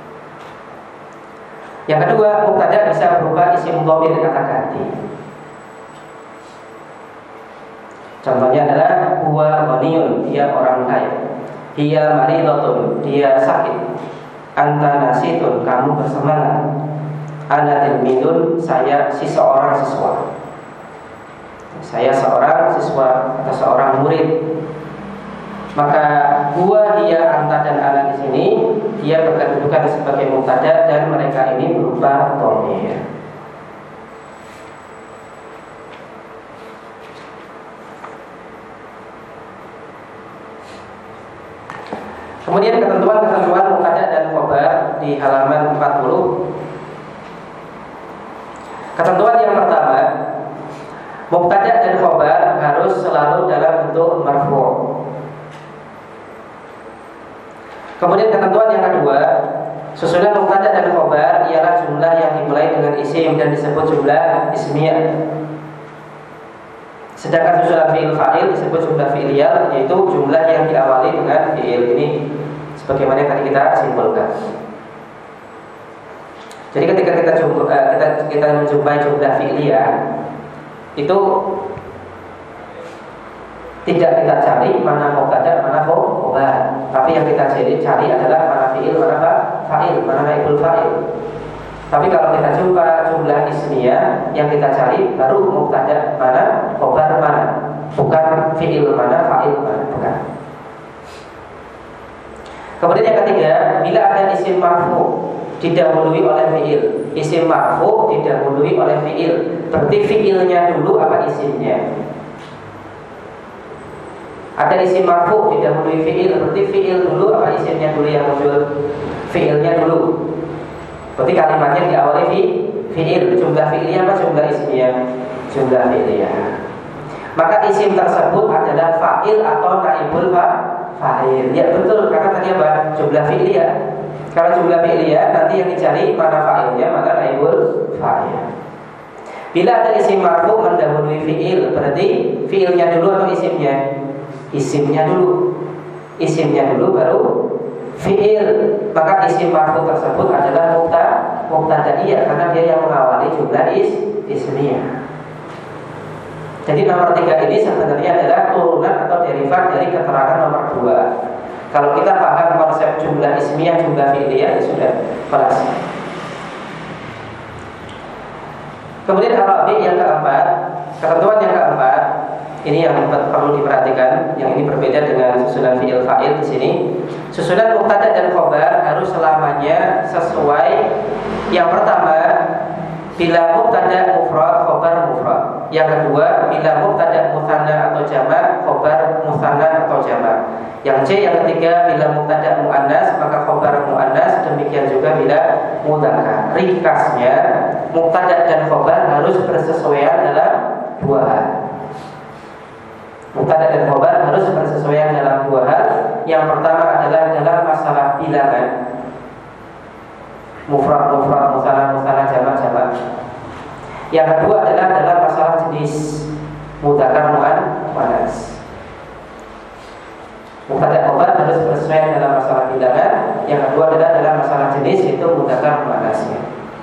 Yang kedua, mubtada' bisa berupa isim dhamir kata ganti. Contohnya adalah huwa ghaniyun, dia orang kaya. Hiya maridatun, dia sakit. Anta nasitun, kamu bersemangat. Ana tilmidun, saya si seorang siswa. Saya seorang siswa atau seorang murid. Maka huwa, hiya, anta dan ana di sini dia berkedudukan sebagai mubtada dan mereka ini berupa dhamir. Kemudian ketentuan-ketentuan mubtada dan khabar di halaman empat puluh. Ketentuan yang pertama, mubtada dan khabar harus selalu dalam bentuk marfu'. Kemudian ketentuan yang kedua, susunan mubtada dan khabar ialah jumlah yang dimulai dengan isim dan disebut jumlah ismiyah. Sedangkan susunan fi'il fa'il disebut jumlah fi'liyah, yaitu jumlah yang diawali dengan fi'il. Ini sebagaimana yang tadi kita simpulkan. Jadi ketika kita jumpa, kita kita menjumpai jumlah fi'liyah, itu tidak kita cari mana mubtada mana khabar, tapi yang kita cari cari adalah mana fi'il mana fa'il, mana naibul fa'il. Tapi kalau kita jumpa jumlah ismiyah, yang kita cari baru mubtada mana, khabar mana, bukan fi'il mana, fa'il mana, bukan. Kemudian yang ketiga, bila ada isim marfu didahului oleh fi'il, isim marfu didahului oleh fi'il, berarti fi'ilnya dulu apa isimnya? Ada isim marfu didahului fi'il, berarti fi'il dulu apa isimnya dulu yang muncul? Fi'ilnya dulu. Berarti kalimatnya diawali fi fi'il. Jumlah fi'iliyah apa jumlah ismiyah? Jumlah fi'iliyah. Maka isim tersebut adalah fa'il atau naibul fa'il. Ya betul, karena tadi apa? Jumlah fi'iliyah. Kalau jumlah fi'iliyah nanti yang dicari mana fa'ilnya, mana naibul fa'il. Bila ada isim marfu mendahului fi'il, berarti fi'ilnya dulu atau isimnya? Isimnya dulu. Isimnya dulu baru fi'il. Maka isim marfu tersebut adalah mubtada mubtadaiyah karena dia yang mengawali jumlah is ismiyah. Jadi nomor tiga ini sebenarnya adalah turunan atau derivat dari keterangan nomor dua. Kalau kita paham konsep jumlah ismiyah, jumlah fi'liyah, ya sudah kelas. Kemudian arabi yang keempat, ketentuan yang keempat, ini yang perlu diperhatikan, yang ini berbeda dengan susunan fi'il fa'il di sini. Susunan mubtada dan khabar harus selamanya sesuai. Yang pertama, bila mubtada mufrad, khabar mufrad. Yang kedua, bila mubtada mutsanna atau jamak, khabar mutsanna atau jamak. Yang C, yang ketiga, bila mubtada muannas maka khabar muannas. Demikian juga bila mudzakkar. Ringkasnya, mubtada dan khabar harus bersesuaian dalam dua hal. Mubtada dan khabar harus bersesuaian dalam dua hal. Yang pertama adalah dalam masalah bilangan, mufrad mufrad, mutsanna mutsanna, jamak jamak. Yang kedua adalah dalam masalah jenis, mudzakkar muannas. Mubtada khabar harus bersesuaian dalam masalah bilangan. Yang kedua adalah dalam masalah jenis, yaitu mudzakkar muannasnya.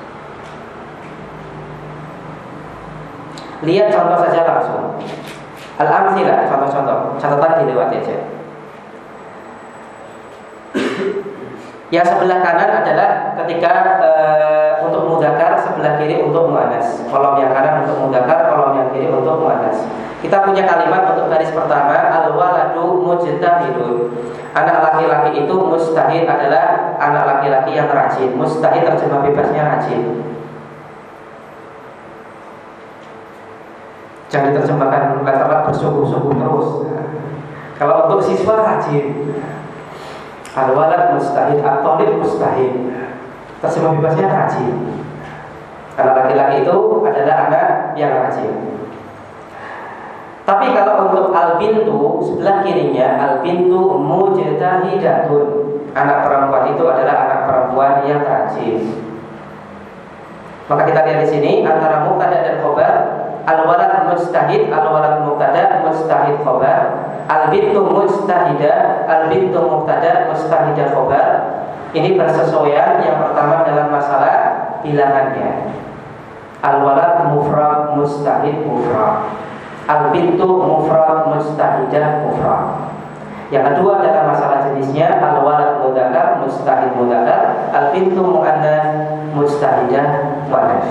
Lihat contoh saja langsung. Al-amtsilah, contoh-contoh, catatan dilewati aja. Yang sebelah kanan adalah ketika e, untuk mudzakkar, sebelah kiri untuk muannas. Kolom yang kanan untuk mudzakkar, kolom yang kiri untuk muannas. Kita punya kalimat untuk baris pertama, al-waladu mujtahidun. Anak laki-laki itu mustahid adalah anak laki-laki yang rajin. Mustahid terjemah bebasnya rajin. Jangan diterjemahkan letterlah bersungguh-sungguh terus. Kalau untuk siswa rajin, al-walad mustahid, at-talib mustahid, terjemah bebasnya rajin. Anak laki-laki itu adalah anak yang rajin. Tapi kalau untuk al-bintu, sebelah kirinya al-bintu mujtahidatun. Anak perempuan itu adalah anak perempuan yang rajin. Maka kita lihat di sini antara mubtada dan khabar. Al-walad mujtahid, al-walad mubtada, mujtahid khabar. Al-bintu mujtahidah, al-bintu mubtada, mujtahidah khabar. Ini bersesuaian. Yang pertama dalam masalah bilangannya. Al-walad mufrad, mujtahid mufrad. Al-bintu mufrad, mujtahidah mufrad. Yang kedua adalah masalah jenisnya, al-walad mudzakkar, mujtahid mudzakkar, al-bintu muannats, mujtahidah muannats.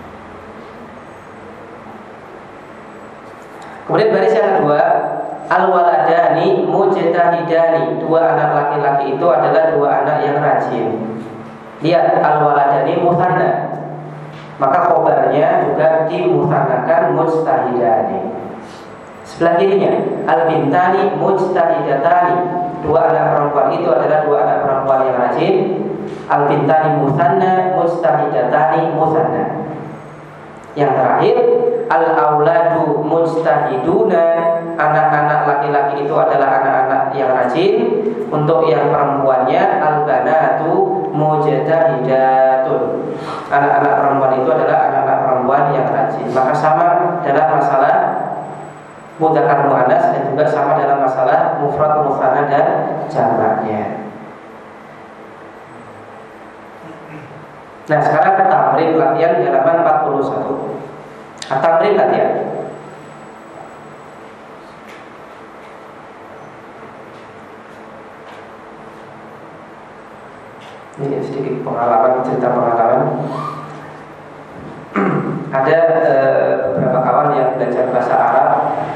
Kemudian baris yang kedua, al-waladani mujtahidani. Dua anak laki-laki itu adalah dua anak yang rajin. Lihat, al-waladani mutsanna, maka khobarnya juga dimutsannakan mujtahidani. Sebelah kirinya, al-bintani mujtahidatani. Dua anak perempuan itu adalah dua anak perempuan yang rajin. Al-bintani mutsanna, mujtahidatani mutsanna. Yang terakhir, al-auladu mujtahiduna. Anak-anak laki-laki itu adalah anak-anak yang rajin. Untuk yang perempuannya, al-banatu mujtahidatun. Anak-anak perempuan itu adalah anak-anak perempuan yang rajin. Maka sama dalam masalah mudzakkar muannats dan juga sama dalam masalah mufrad, mutsanna dan jamaknya. Nah, sekarang tamrin latihan di halaman empat puluh satu. Tamrin latihan. Ini sedikit pengalaman, cerita pengalaman. Ada e, beberapa kawan yang belajar bahasa Arab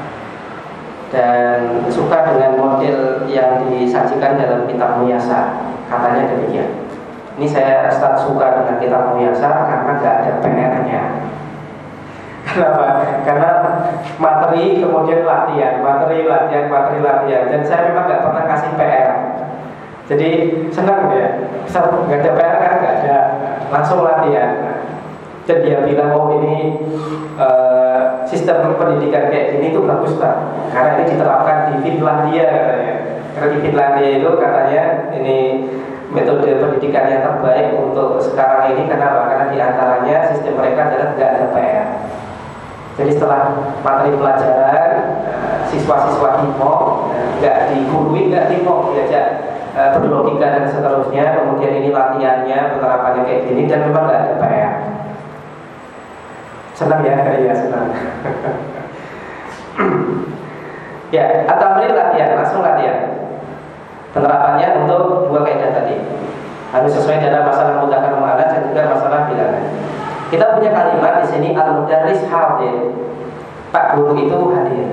dan suka dengan model yang disajikan dalam kitab Muyasar. Katanya demikian. Ini saya start suka dengan kitab Muyasar karena gak ada P R-nya. Kenapa? Karena materi kemudian latihan, materi latihan, materi latihan. Dan saya memang gak pernah kasih P R. Jadi senang ya. Gak ada P R kan gak ada, langsung latihan. Dan dia bilang, oh ini uh, sistem pendidikan kayak gini itu bagus Pak, karena ini diterapkan di Finlandia katanya. Karena di Finlandia itu katanya ini metode pendidikan yang terbaik untuk sekarang ini. Kenapa? Karena diantaranya sistem mereka adalah tidak ada P R. Jadi setelah materi pelajaran, uh, siswa-siswa himo nggak uh, digurui, nggak himo, diajak uh, berlogika dan seterusnya. Kemudian ini latihannya, penerapannya kayak gini, dan memang nggak ada P R. Senang ya, ya senang. Ya, at-tamrin latihan, langsung latihan. Penerapannya untuk dua kaidah tadi harus sesuai dalam masalah mudzakkar muannats dan juga masalah bilangan. Kita punya kalimat di sini, al-mudarris hadir. Pak guru itu hadir.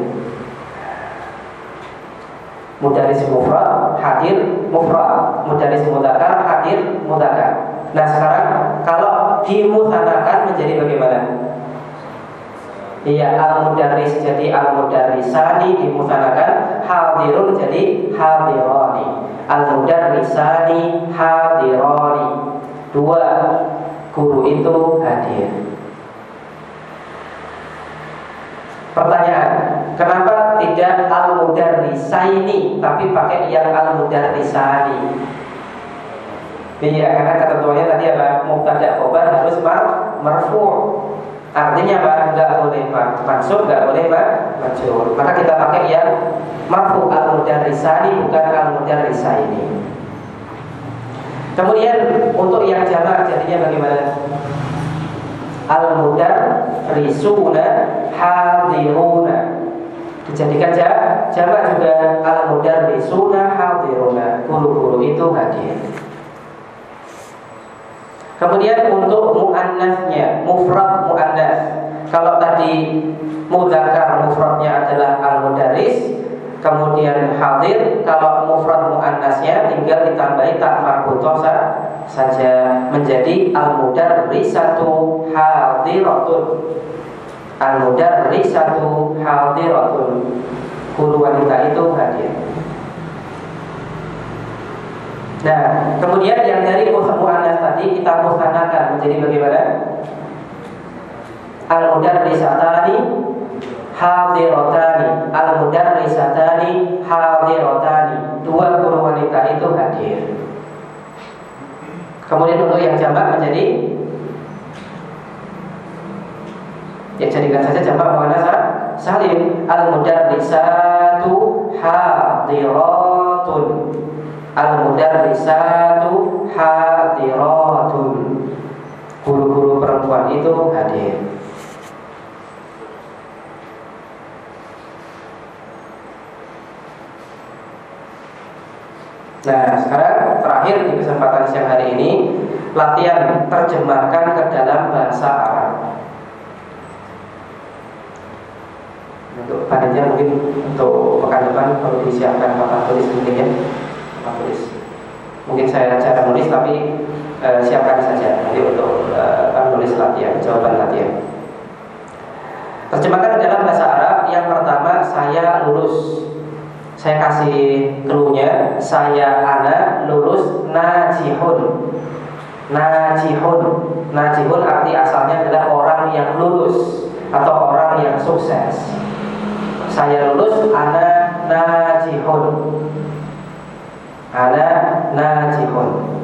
Mudarris mufrad, hadir mufrad. Mudarris mudzakkar, hadir mudzakkar. Nah sekarang kalau dimutsanakan menjadi bagaimana? Iya, al-mudarris jadi al-mudarrisani dimutsanakan, hadirun jadi hadirani. Al-mudarrisani hadirani. Dua guru itu hadir. Pertanyaan, kenapa tidak al-mudarrisaini tapi pakai yang al-mudarrisani? Iya, karena ketentuannya tadi adalah mubtada khobar harus marfu'. Artinya apa? Enggak boleh mansub, enggak boleh majrur. Maka kita pakai yang marfu, al-mudarrisani bukan al-mudarrisaini. Kemudian untuk yang jamak jadinya bagaimana? Al-mudarrisuna hadiruna. Dijadikan jamak juga, al-mudarrisuna hadiruna. Guru-guru itu hadir. Kemudian untuk muannasnya, mufrad muannats. Kalau tadi mudzakkar mufradnya adalah al-mudarris, kemudian hadir. Kalau mufrad muannasnya tinggal ditambahi ta marbutah saja menjadi al-mudarrisatu hadiratun. Al-mudarrisatu hadiratun. Guru wanita itu hadir. Nah, kemudian yang dari muannats tadi kita mutsanakan menjadi bagaimana? Al-mudarrisatani hadiratani. Al-mudarrisatani hadiratani. Dua guru wanita itu hadir. Kemudian untuk yang jamak menjadi, ya jadikan saja jamak muannats salim. Al-mudarrisatu hadiratun. Al-mudarrisatu hadiratun. Guru-guru perempuan itu hadir. Nah, sekarang terakhir di kesempatan siang hari ini, latihan terjemahkan ke dalam bahasa Arab. Untuk panitia mungkin untuk pekan depan perlu disiapkan papan tulis mungkin ya, papan tulis. Mungkin saya cara nulis tapi e, siapkan saja nanti untuk e, nulis latihan, jawaban latihan. Terjemahkan dalam bahasa Arab. Yang pertama, saya lulus. Saya kasih clue-nya, saya ana lulus najihun. Najihun. Najihun arti asalnya adalah orang yang lulus atau orang yang sukses. Saya lulus, ana najihun. Ana najihun.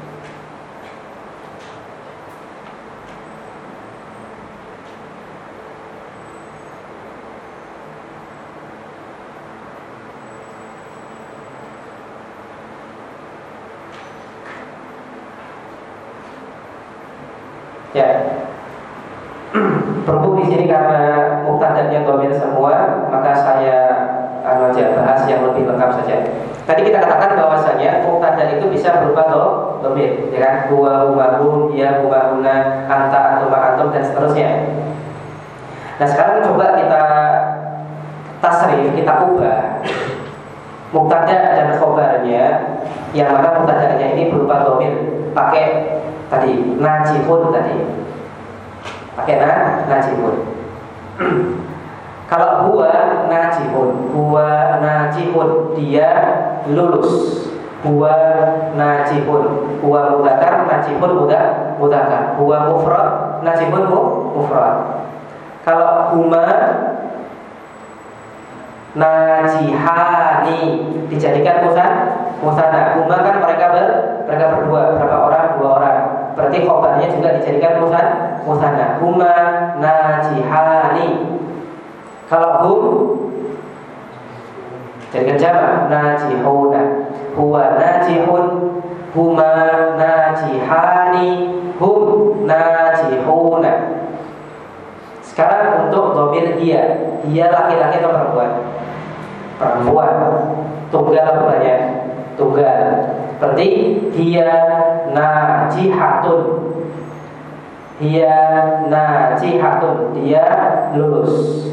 Ya, berhubung di sini karena muktadanya dhamir semua, maka saya akan bahas yang lebih lengkap saja. Tadi kita katakan bahwasanya muktada itu bisa berupa dhamir, ya kan? Huwa, huma, hum, dia, huma, huna, anta, antum, antum dan seterusnya. Nah sekarang coba kita tasrif, kita ubah muktada dan khobarnya, yang mana muktadanya ini berupa dhamir, pakai tadi najihun tadi, pakai na najihun. Kalau huwa najihun, huwa najihun, dia lulus. Huwa najihun, huwa mudzakkar, najihun muda mudzakkar. Huwa mufrad, najihun mufrad. Kalau huma najihani dijadikan musan musana. Huma kan mereka ber, mereka berdua, berapa orang? Dua orang. Berarti khobarnya juga dijadikan musan musana. Huma najihani. Kalau hum jadikan jamak, najihuna. Huwa najihun, huma najihani, hum najihuna. Sekarang untuk dhamir dia, dia laki-laki atau perempuan? Perempuan. Tunggal atau banyak? Tunggal. Berarti dia najihatun. Dia najihatun, dia lulus.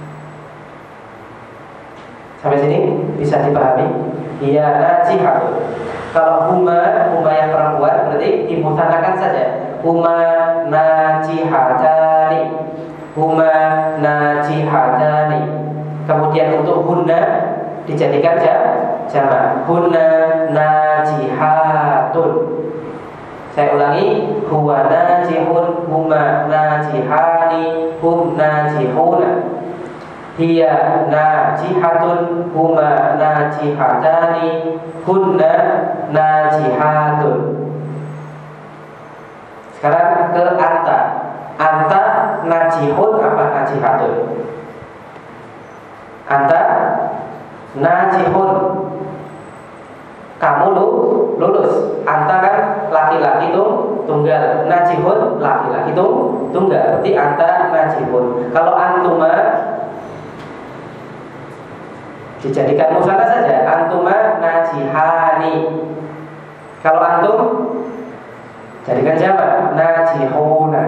Sampai sini bisa dipahami? Dia najihatun. Kalau huma, huma yang perempuan berarti dimutanakan saja. Huma najihatani, huma najihatani. Kemudian untuk hunna dijadikan jamak. Hunna najihatun. Saya ulangi, huwa najihun, huma najihani, hum najihuna. Hiya najihatun, huma najihatani, hunna najihatun. Sekarang ke anta. Anta najihun apa najihatun? Anta najihun, kamu lu, lulus. Anta kan laki-laki itu tunggal, najihun laki-laki itu tunggal. Berarti anta najihun. Kalau antuma dijadikan musana saja, antuma najihani. Kalau antum jadikan jamak, najihuna.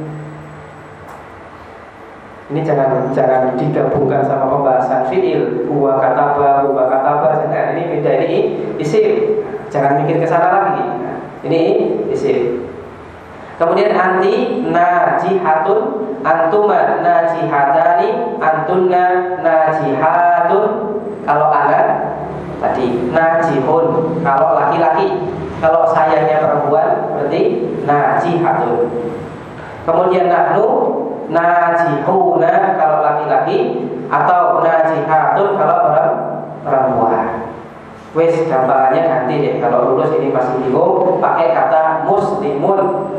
Ini jangan jangan digabungkan sama pembahasan fiil. Huwa kataba, huwa kataba. Nah, ini beda, ini isim. Jangan mikir ke sana lagi. Nah, ini isim. Kemudian anti najihatun, antuma najihatani, antunna najihatun. Kalau anak tadi najihun, kalau laki-laki. Kalau sayanya perempuan berarti najihatun. Kemudian nahnu najihuna kalau laki-laki, atau najihatun kalau perempuan. Wes gampangannya ganti deh. Kalau lulus ini masih bingung, pakai kata muslimun.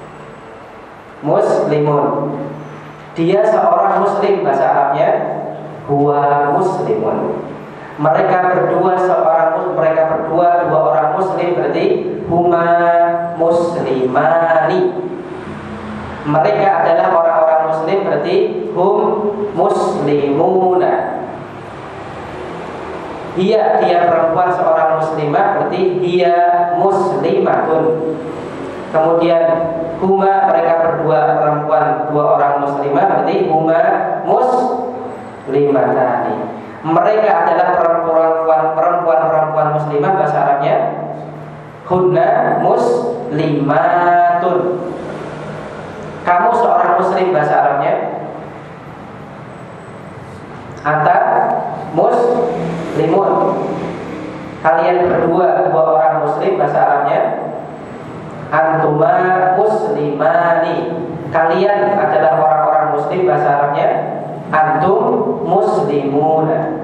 Muslimun, dia seorang muslim, bahasa Arabnya huwa muslimun. Mereka berdua seorang mereka berdua dua orang muslim berarti huma muslimani. Mereka adalah orang-orang muslim berarti hum muslimuna. Dia dia perempuan seorang muslimah, berarti dia muslimatun. Kemudian huma, mereka berdua perempuan dua orang muslimah, berarti huma muslimatani. Mereka adalah perempuan perempuan perempuan muslimah, bahasa Arabnya hunna muslimatun. Kamu seorang muslim, bahasa Arabnya anta muslimun. Kalian berdua dua orang muslim, bahasa Arabnya antuma muslimani. Kalian adalah orang-orang muslim, bahasa Arabnya antum muslimuna.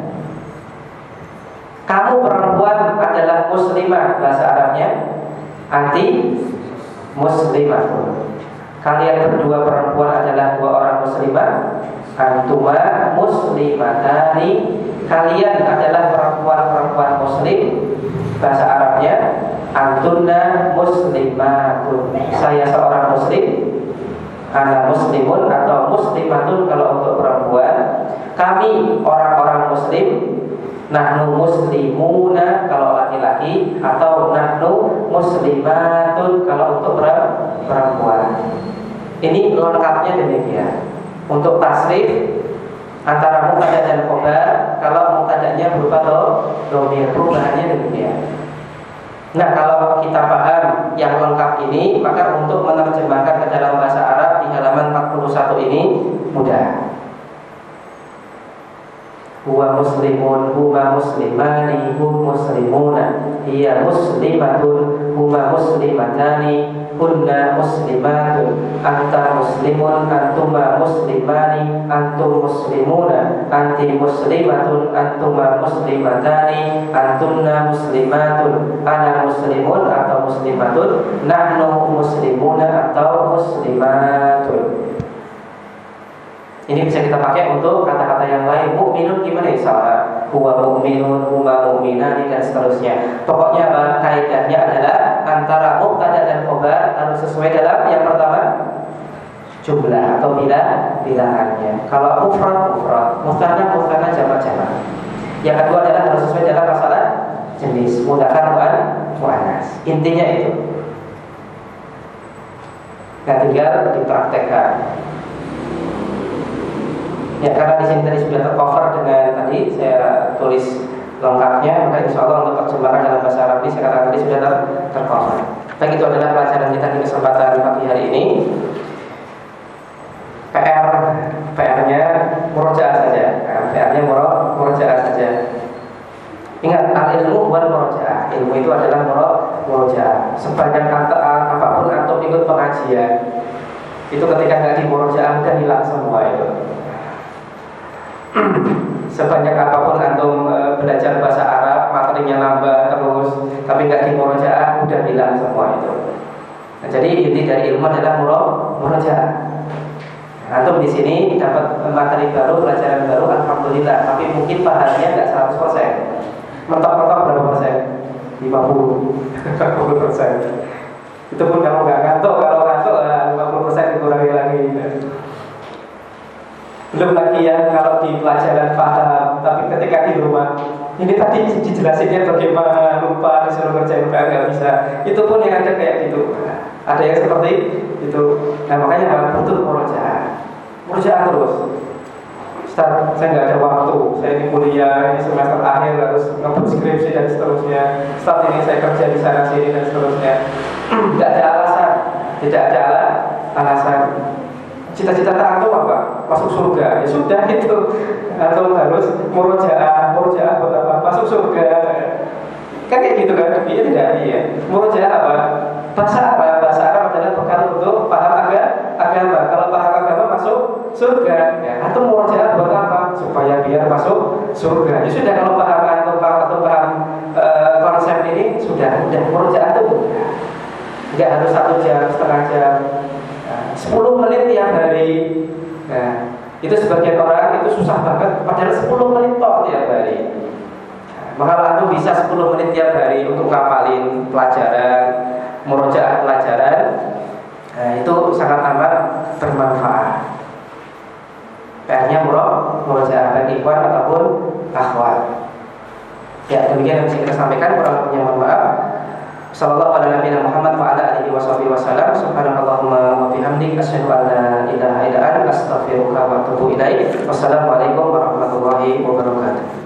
Kamu perempuan adalah muslimah, bahasa Arabnya anti muslimatun. Kalian berdua perempuan adalah dua orang muslimah, antuma muslimatani. Kalian adalah perempuan-perempuan muslim, bahasa Arabnya antunna muslimatun. Saya seorang muslim, ana muslimun atau muslimatun kalau untuk perempuan. Kami orang-orang muslim, nahnu muslimuna kalau laki-laki, atau nahnu muslimatun kalau untuk perempuan. Ini lengkapnya demikian. Untuk tasrif antara mubtada dan khobar, kalau mubtadanya berupa dhamir, perubahannya demikian. Nah, kalau kita paham yang lengkap ini, maka untuk menerjemahkan ke dalam bahasa Arab di halaman empat puluh satu ini mudah. Huwa muslimun, huma muslimani, hum muslimuna, hiya muslimatun, huma muslimatani, kunna muslimatun, anta muslimun, antuma muslimani, antum muslimuna, anti muslimatun, antuma muslimatani, antunna muslimatun, ana muslimun atau muslimatun, nahnu muslimuna atau muslimatun. Ini bisa kita pakai untuk kata-kata yang lain. Mukminun gimana ya, sama huwa mukminun, huma mukminani dan seterusnya. Pokoknya apa? Kaidahnya adalah antara mubtada dan khobar harus sesuai dalam yang pertama jumlah atau bila bilangannya. Kalau mufrad mufrad, mutsanna mutsanna, jamak jamak. Yang kedua adalah harus sesuai dalam masalah jenis mudzakkar wa muannas. Intinya itu. Nah, tinggal dipraktekkan. Ya, karena di sini tadi sudah tercover dengan tadi saya tulis lengkapnya, maka insya Allah untuk terjemahkan dalam bahasa Arab ini saya katakan tadi sudah ter tercover. Baik, itu adalah pelajaran kita di kesempatan pagi hari ini. P R P R-nya murojaah saja, P R-nya muro murojaah saja. Ingat, al-ilmu bukan murojaah. Ilmu itu adalah muro murojaah. Sebanyak kata apapun atau ikut pengajian, itu ketika nggak di murojaah udah hilang semua itu. Sebanyak apapun antum e, belajar bahasa Arab, materinya nambah terus, tapi nggak di murojaah, udah hilang semua itu. Nah, jadi inti dari ilmu adalah muro murojaah. Antum di sini dapat materi baru, pelajaran baru, alhamdulillah. Tapi mungkin pahalanya nggak seratus persen. Mentok-mentok berapa persen? lima puluh, lima puluh persen. Itu pun kalau nggak ngantuk, kalau ngantuk lima puluh persen dikurangi lagi. Belum lagi ya kalau di pelajaran paham, tapi ketika di rumah ini tadi dijelasinnya bagaimana, lupa disuruh kerjain P R nggak bisa. Itu pun yang ada kayak gitu. Ada yang seperti itu. Nah, makanya butuh murojaah. Murojaah terus. Ustaz, saya nggak ada waktu. Saya ini kuliah, ini semester akhir harus ngebut skripsi dan seterusnya. Ustaz, ini saya kerja di sana sini dan seterusnya. Tidak ada alasan. Tidak ada alasan. Cita-cita antum apa? Masuk surga. Ya sudah itu. Antum harus murojaah, murojaah buat apa? Masuk surga. Kan kayak gitu kan? Iya tidak iya. Murojaah apa? Bahasa Arab. Bahasa Arab adalah bekal untuk paham agama. Kalau paham agama masuk surga. Ya, antum murojaah buat apa? Supaya biar masuk surga. Ya sudah, kalau paham antum paham atau paham e, konsep ini sudah sudah murojaah itu. Enggak harus satu jam, setengah jam. sepuluh menit tiap hari. Nah, itu sebagian orang itu susah banget, padahal sepuluh menit tok tiap hari. Nah, maka lalu bisa sepuluh menit tiap hari untuk ngapalin pelajaran, murojaah pelajaran. Nah, itu sangat amat bermanfaat. P R-nya murojaah bagi ikhwan ataupun akhwat. Ya, demikian yang bisa kita sampaikan, kurang lebihnya mohon maaf. Sallallahu ala nabiyina Muhammad wa ala alihi washabihi wasallam. Subhanakallahumma wa bihamdik asyhadu an la ilaha illa anta astaghfiruka wa atubu ilaik. Wassalamualaikum warahmatullahi wabarakatuh.